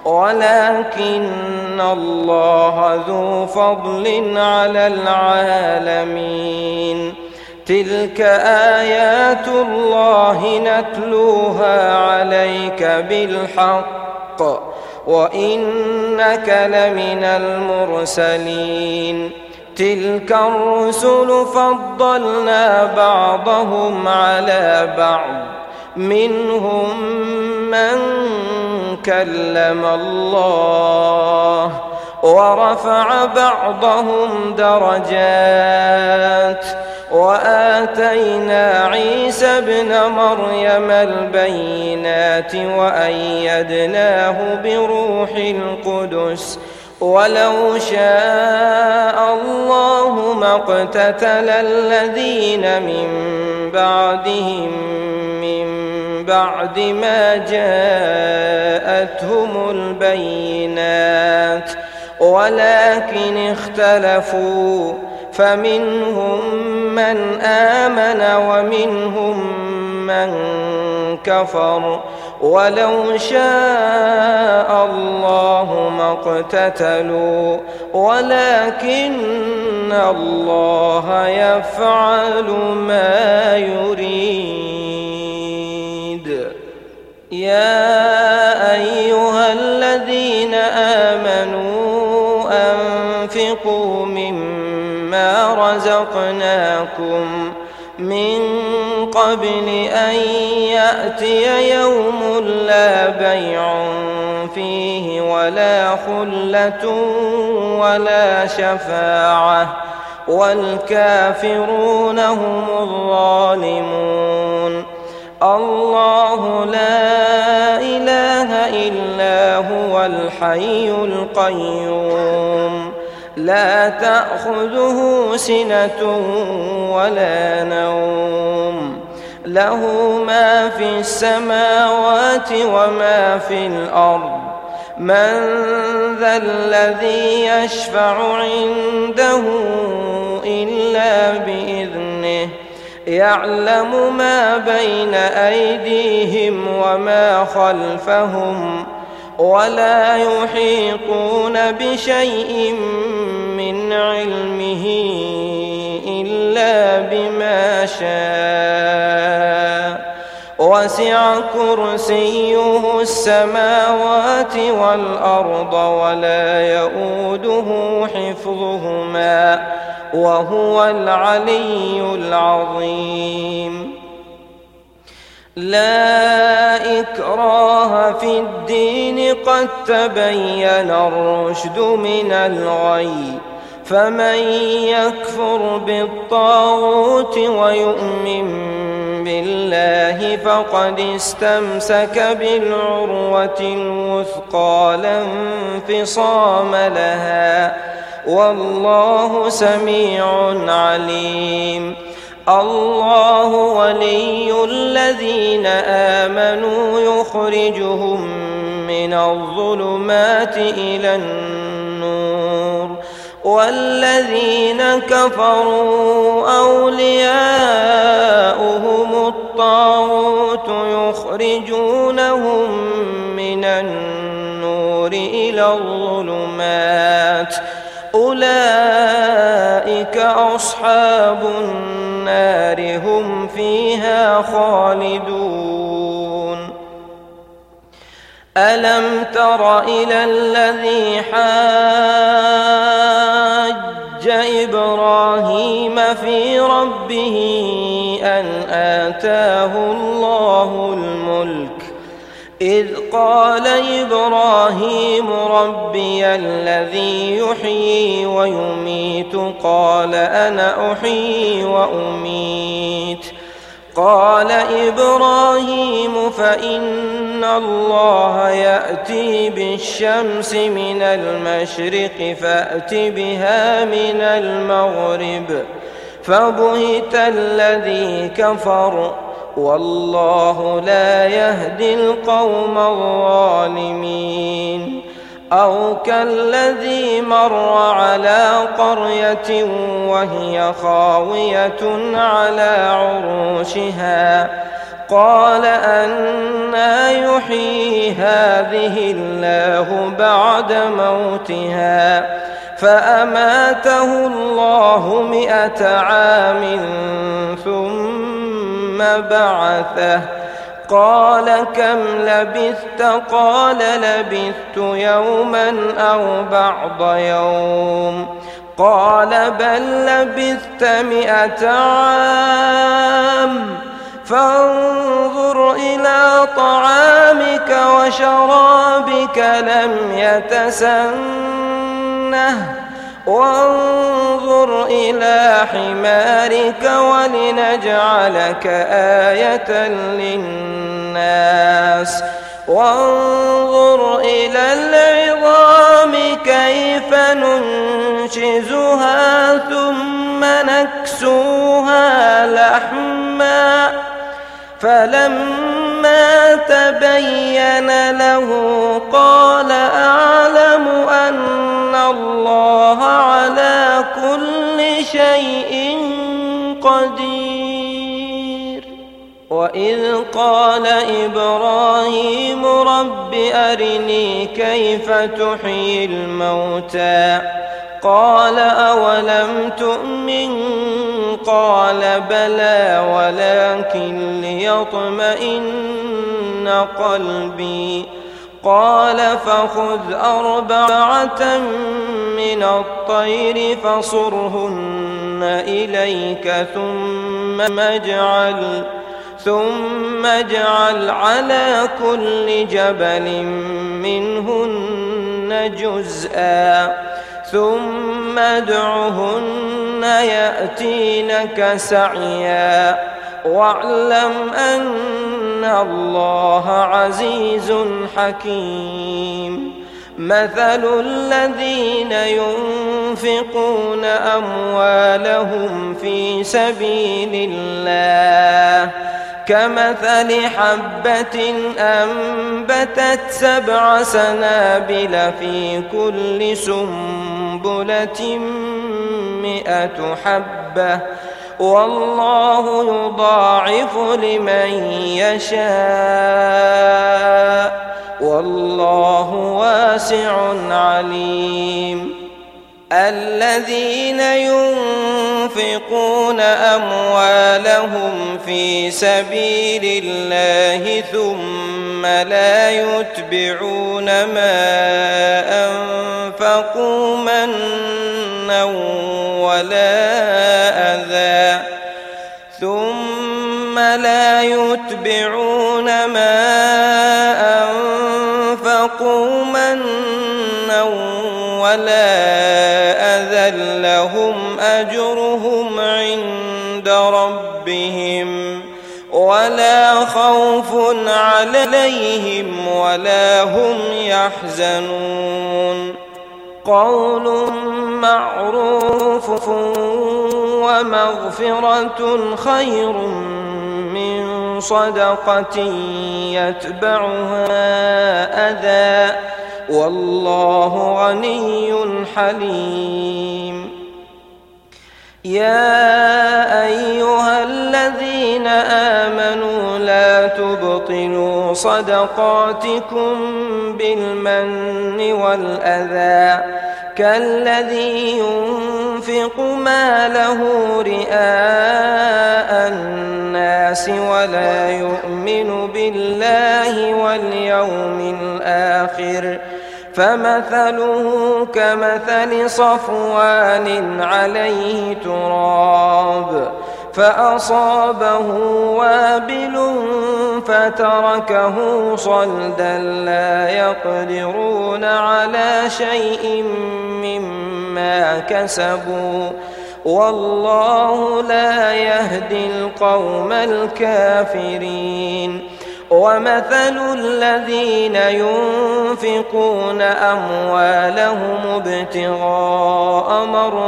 ولكن الله ذو فضل على العالمين تلك آيات الله نتلوها عليك بالحق وإنك لمن المرسلين تلك الرسل فضلنا بعضهم على بعض منهم من كلم الله ورفع بعضهم درجات وآتينا عيسى ابن مريم البينات وأيدناه بروح القدس ولو شاء الله ما اقتتل الذين من بعدهم من بعد ما جاءتهم البينات ولكن اختلفوا فمنهم من آمن ومنهم من كفر ولو شاء الله ما اقتتلوا ولكن الله يفعل ما يريد يا أيها الذين آمنوا أنفقوا مما رزقناكم من قبل أن يأتي يوم لا بيع فيه ولا خلة ولا شفاعة والكافرون هم الظالمون الله لا إله إلا هو الحي القيوم لا تأخذه سنة ولا نوم له ما في السماوات وما في الأرض من ذا الذي يشفع عنده إلا بإذنه يعلم ما بين أيديهم وما خلفهم ولا يحيطون بشيء من علمه إلا بما شاء وسع كرسيه السماوات والأرض ولا يؤوده حفظهما وهو العلي العظيم لا إكراه في الدين قد تبين الرشد من الغي فمن يكفر بالطاغوت ويؤمن بالله فقد استمسك بالعروة الوثقى لا انفصام لها، والله سميع عليم. الله ولي الذين آمنوا يخرجهم من الظلمات إلى النور، والذين كفروا أولياؤهم الطاغوت يخرجونهم من النور إلى الظلمات، أولئك أصحاب النار هم فيها خالدون. ألم تر إلى الذي حاج إبراهيم في ربه أن آتاه الله الملك، إذ قال إبراهيم ربي الذي يحيي ويميت قال أنا أحيي وأميت. قال إبراهيم فإن الله يأتي بالشمس من المشرق فأت بها من المغرب، فبهت الذي كفر والله لا يهدي القوم الظالمين. أو كالذي مر على قرية وهي خاوية على عروشها قال أنى يحيي هذه الله بعد موتها، فأماته الله 100 عام ثم بعثه، قال كم لبثت؟ قال لبثت يوما أو بعض يوم، قال بل لبثت 100 عام، فانظر إلى طعامك وشرابك لم يتسنه، وانظر إلى حمارك ولنجعلك آية للناس، وانظر إلى العظام كيف ننشزها ثم نكسوها لحما، فلما تبين له قال أعلم أن الله على كل شيء قدير. وإذ قال إبراهيم رب أرني كيف تحيي الموتى، قال أولم تؤمن؟ قال بلى ولكن ليطمئن قلبي، قال فخذ 4 من الطير فصرهن إليك ثم اجعل على كل جبل منهن جزءا، ثم ادعهن يأتينك سعيا، واعلم أن الله عزيز حكيم. مثل الذين ينفقون أموالهم في سبيل الله كمثل حبة أنبتت 7 سنابل في كل سنبلة 100 حبة، والله يضاعف لمن يشاء والله واسع عليم. الذين ينفقون أموالهم في سبيل الله ثم لا يتبعون ما أنفقوا منا ولا أذى لهم أجرهم عند ربهم ولا خوف عليهم ولا هم يحزنون قول معروف ومغفرة خير من صدقة يتبعها أذى والله غني حليم يا أيها الذين آمنوا لا تبطلوا صدقاتكم بالمن والأذى كالذي ينفق ماله رئاء الناس ولا يؤمن بالله واليوم الآخر فمثله كمثل صفوان عليه تراب فأصابه وابل فتركه صلدا لا يقدرون على شيء مما كسبوا والله لا يهدي القوم الكافرين ومثل الذين ينفقون أموالهم ابتغاء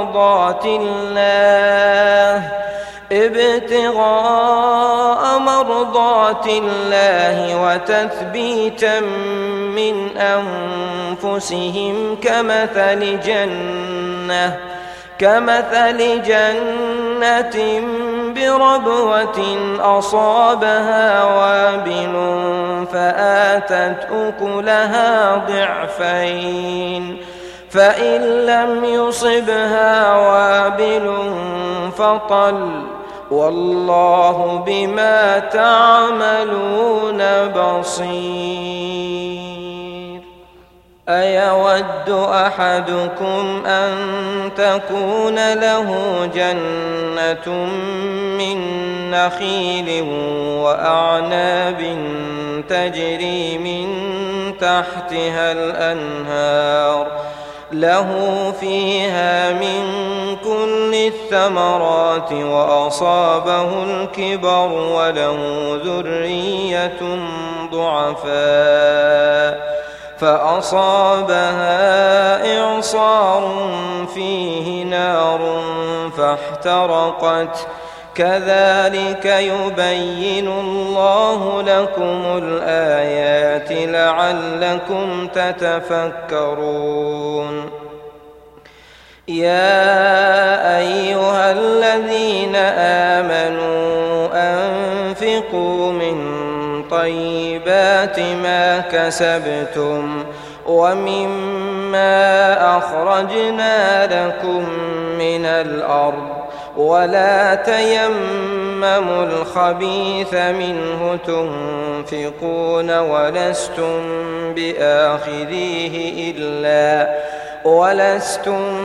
مرضات الله وتثبيتا من أنفسهم كمثل جنة بربوة أصابها وابل فآتت أكلها ضعفين فإن لم يصبها وابل فطل والله بما تعملون بصير أيود أحدكم أن تكون له جنة من نخيل وأعناب تجري من تحتها الأنهار له فيها من كل الثمرات وأصابه الكبر وله ذرية ضعفاء فأصابها إعصار فيه نار فاحترقت كذلك يبين الله لكم الآيات لعلكم تتفكرون يا أيها الذين آمنوا أنفقوا من طيبات ما كسبتم ومما أخرجنا لكم من الأرض ولا تيمموا الخبيث منه تنفقون ولستم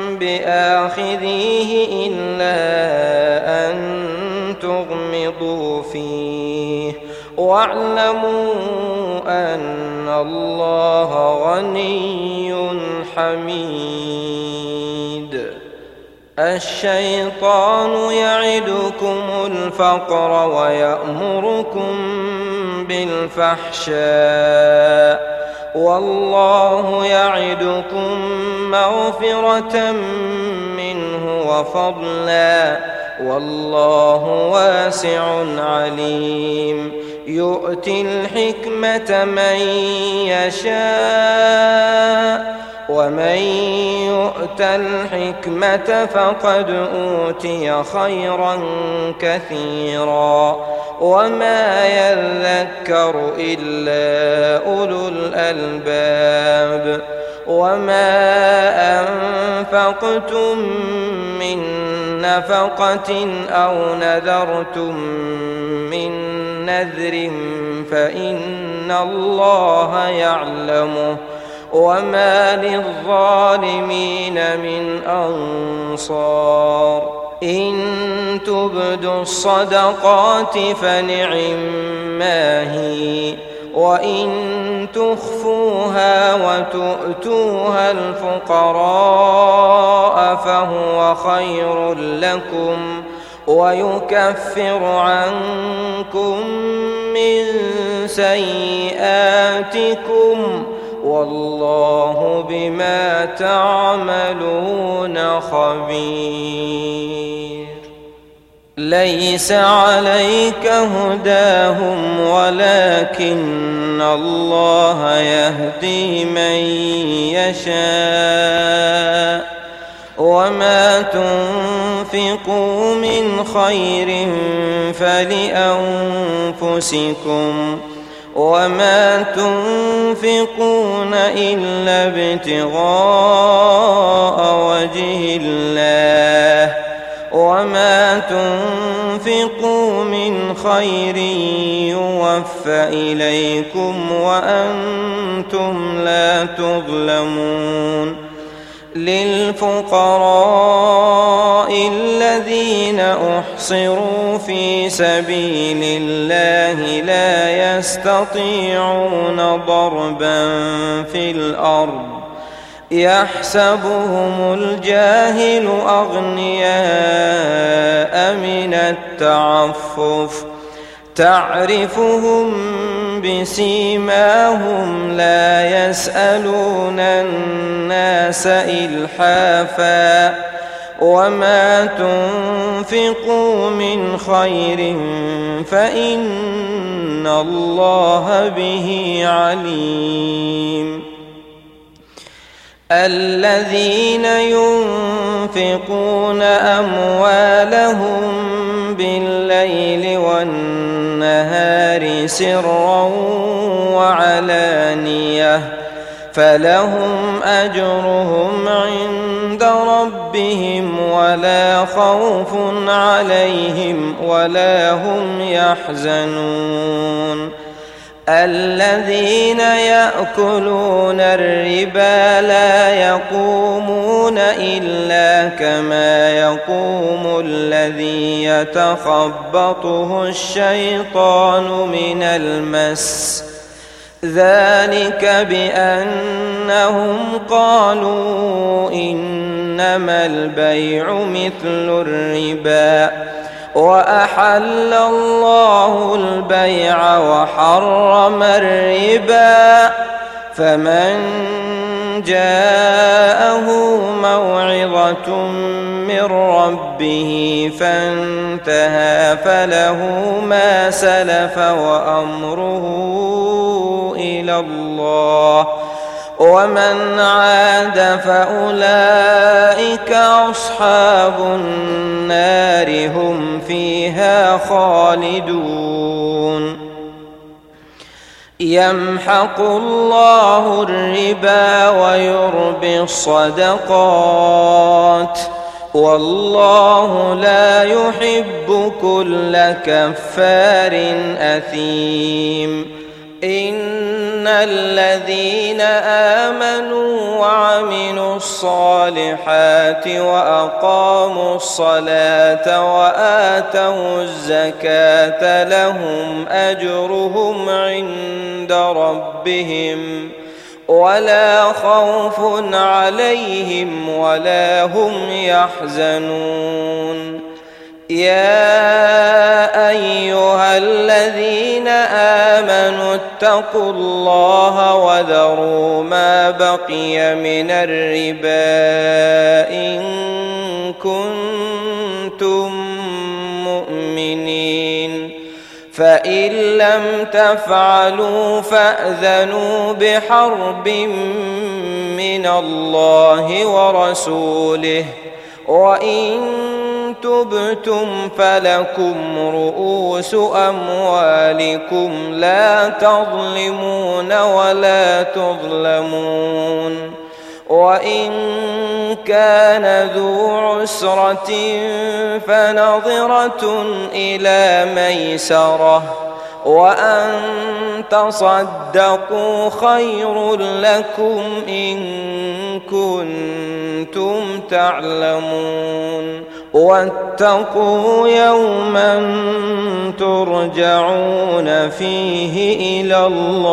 بآخذيه إلا أن تغمضوا فيه واعلموا أن الله غني حميد الشيطان يعدكم الفقر ويأمركم بالفحشاء والله يعدكم مغفرة منه وفضلا والله واسع عليم يؤتي الحكمة من يشاء ومن يؤت الحكمة فقد أوتي خيرا كثيرا وما يذكر إلا أولو الألباب وما أنفقتم من نفقة أو نذرتم من نذر فإن الله يعلمه وما للظالمين من أنصار إن تبدوا الصدقات فنعما هي وإن تخفوها وتؤتوها الفقراء فهو خير لكم ويكفر عنكم من سيئاتكم والله بما تعملون خبير. ليس عليك هداهم ولكن الله يهدي من يشاء وما تنفقوا من خير فلأنفسكم وما تنفقون إلا ابتغاء وجه الله وما تنفقوا من خير يوفى إليكم وأنتم لا تظلمون. للفقراء الذين أحصروا في سبيل الله لا يستطيعون ضربا في الأرض يحسبهم الجاهل أغنياء من التعفف تعرفهم بسيماهم لا يسألون الناس إلحافا وما تنفقوا من خير فإن الله به عليم. الذين ينفقون أموالهم بالليل والنهار سرا وعلانية فلهم أجرهم عند ربهم ولا خوف عليهم ولا هم يحزنون. الذين يأكلون الربا لا يقومون إلا كما يقوم الذي يتخبطه الشيطان من المس ذلك بأنهم قالوا إنما البيع مثل الربا وأحل الله البيع وحرم الربا فمن جاءه موعظة من ربه فانتهى فله ما سلف وأمره إلى الله ومن عاد فأولئك أصحاب النار هم فيها خالدون. يمحق الله الربا ويربي الصدقات والله لا يحب كل كفار أثيم. إن الذين آمنوا وعملوا الصالحات وأقاموا الصلاة وآتوا الزكاة لهم أجرهم عند ربهم ولا خوف عليهم ولا هم يحزنون. يا أيها الذين آمنوا اتقوا الله وذروا ما بقي من الربا إن كنتم مؤمنين فإن لم تفعلوا فأذنوا بحرب من الله ورسوله وإن تبتم فلكم رؤوس أموالكم لا تظلمون ولا تظلمون. وإن كان ذو عسرة فنظرة إلى ميسرة وأن تصدقوا خير لكم إن كنتم تعلمون. واتقوا يوما ترجعون فيه إلى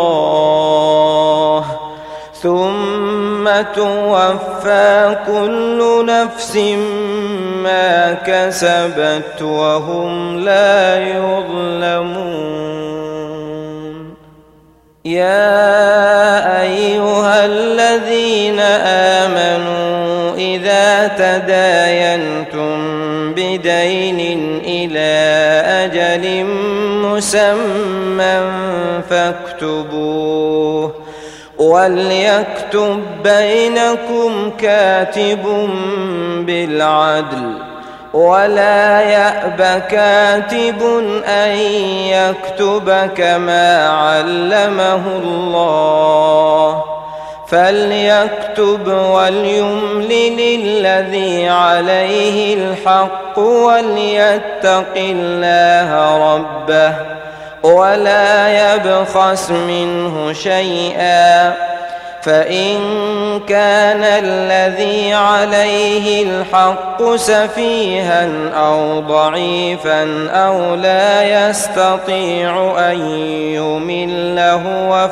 الله ثم توفى كل نفس ما كسبت وهم لا يظلمون. يا أيها الذين آمنوا إذا تداينتم بدين إلى أجل مسمى فاكتبوه وليكتب بينكم كاتب بالعدل ولا يأب كاتب أن يكتب كما علمه الله فليكتب وليملل الذي عليه الحق وليتق الله ربه ولا يبخس منه شيئا فإن كان الذي عليه الحق سفيها أو ضعيفا أو لا يستطيع أن يمل هو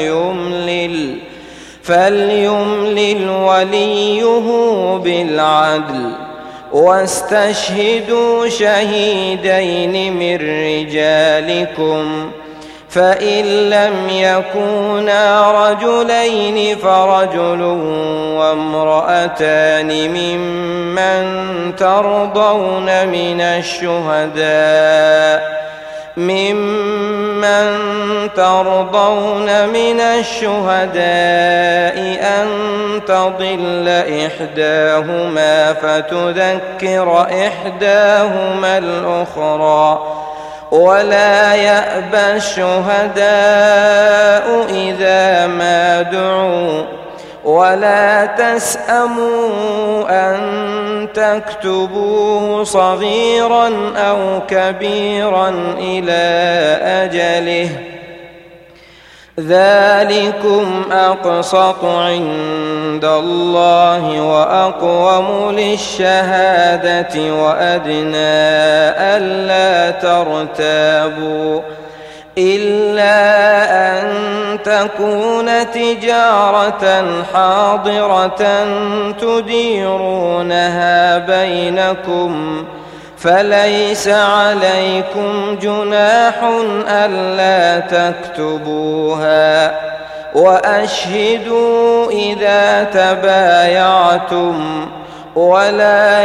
فليملل وليه بالعدل واستشهدوا شهيدين من رجالكم فإن لم يكونا رجلين فرجل وامرأتان ممن ترضون من الشهداء أن تضل إحداهما فتذكر إحداهما الأخرى ولا يأبى الشهداء إذا ما دعوا ولا تسأموا أن تكتبوه صغيرا أو كبيرا إلى أجله ذلكم أقسط عند الله وأقوم للشهادة وأدنى ألا ترتابوا إلا أن تكون تجارة حاضرة تديرونها بينكم فليس عليكم جناح ألا تكتبوها وأشهدوا إذا تبايعتم ولا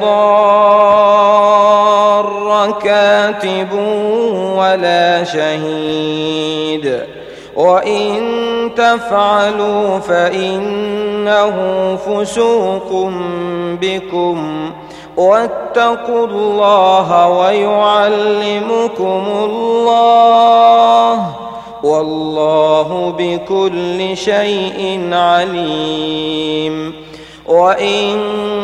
يضار كاتب ولا شهيد وإن تفعلوا فإنه فسوق بكم واتقوا الله ويعلمكم الله والله بكل شيء عليم. وإن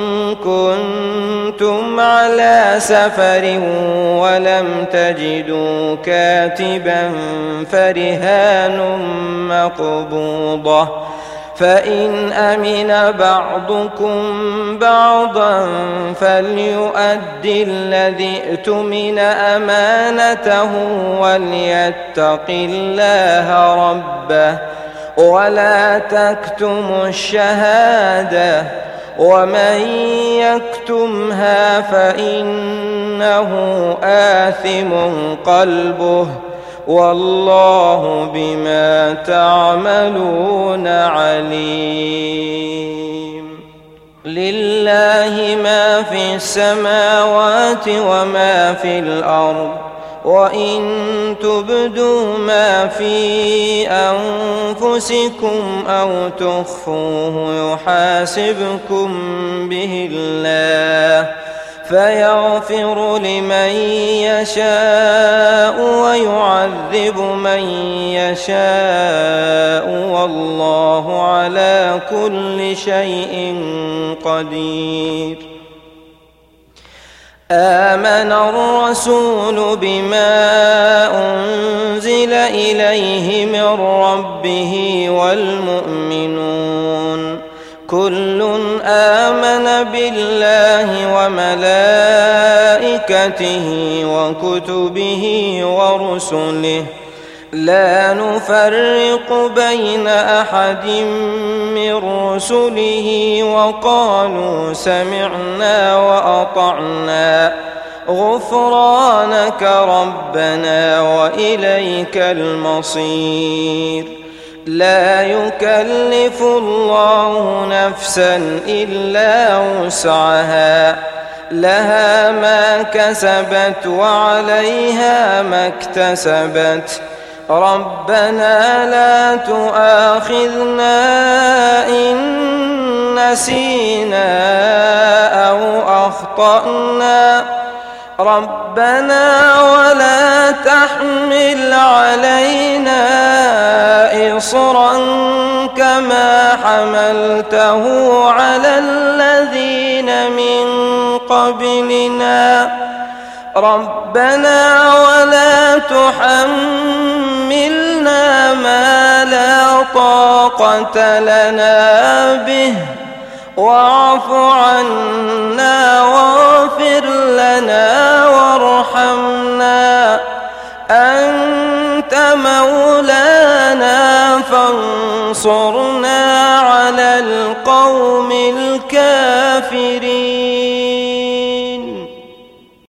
كنتم على سفر ولم تجدوا كاتبا فرهان مقبوضة فإن أمن بعضكم بعضا فليؤدي الذي اؤتمن أمانته وليتق الله ربه ولا تكتموا الشهادة ومن يكتمها فإنه آثم قلبه والله بما تعملون عليم. لله ما في السماوات وما في الأرض وإن تبدوا ما في أنفسكم أو تخفوه يحاسبكم به الله فيغفر لمن يشاء ويعذب من يشاء والله على كل شيء قدير. آمن الرسول بما أنزل إليه من ربه والمؤمنون كل آمن بالله وملائكته وكتبه ورسله لا نفرق بين أحد من رسله وقالوا سمعنا وأطعنا غفرانك ربنا وإليك المصير. لا يكلف الله نفسا إلا وسعها لها ما كسبت وعليها ما اكتسبت ربنا لا تؤاخذنا إن نسينا أو أخطأنا ربنا ولا تحمل علينا إصرا كما حملته على الذين من قبلنا ربنا ولا تحملنا ما لا طاقة لنا به واعف عنا واغفر لنا وارحمنا أنت مولانا فانصرنا على القوم الكافرين.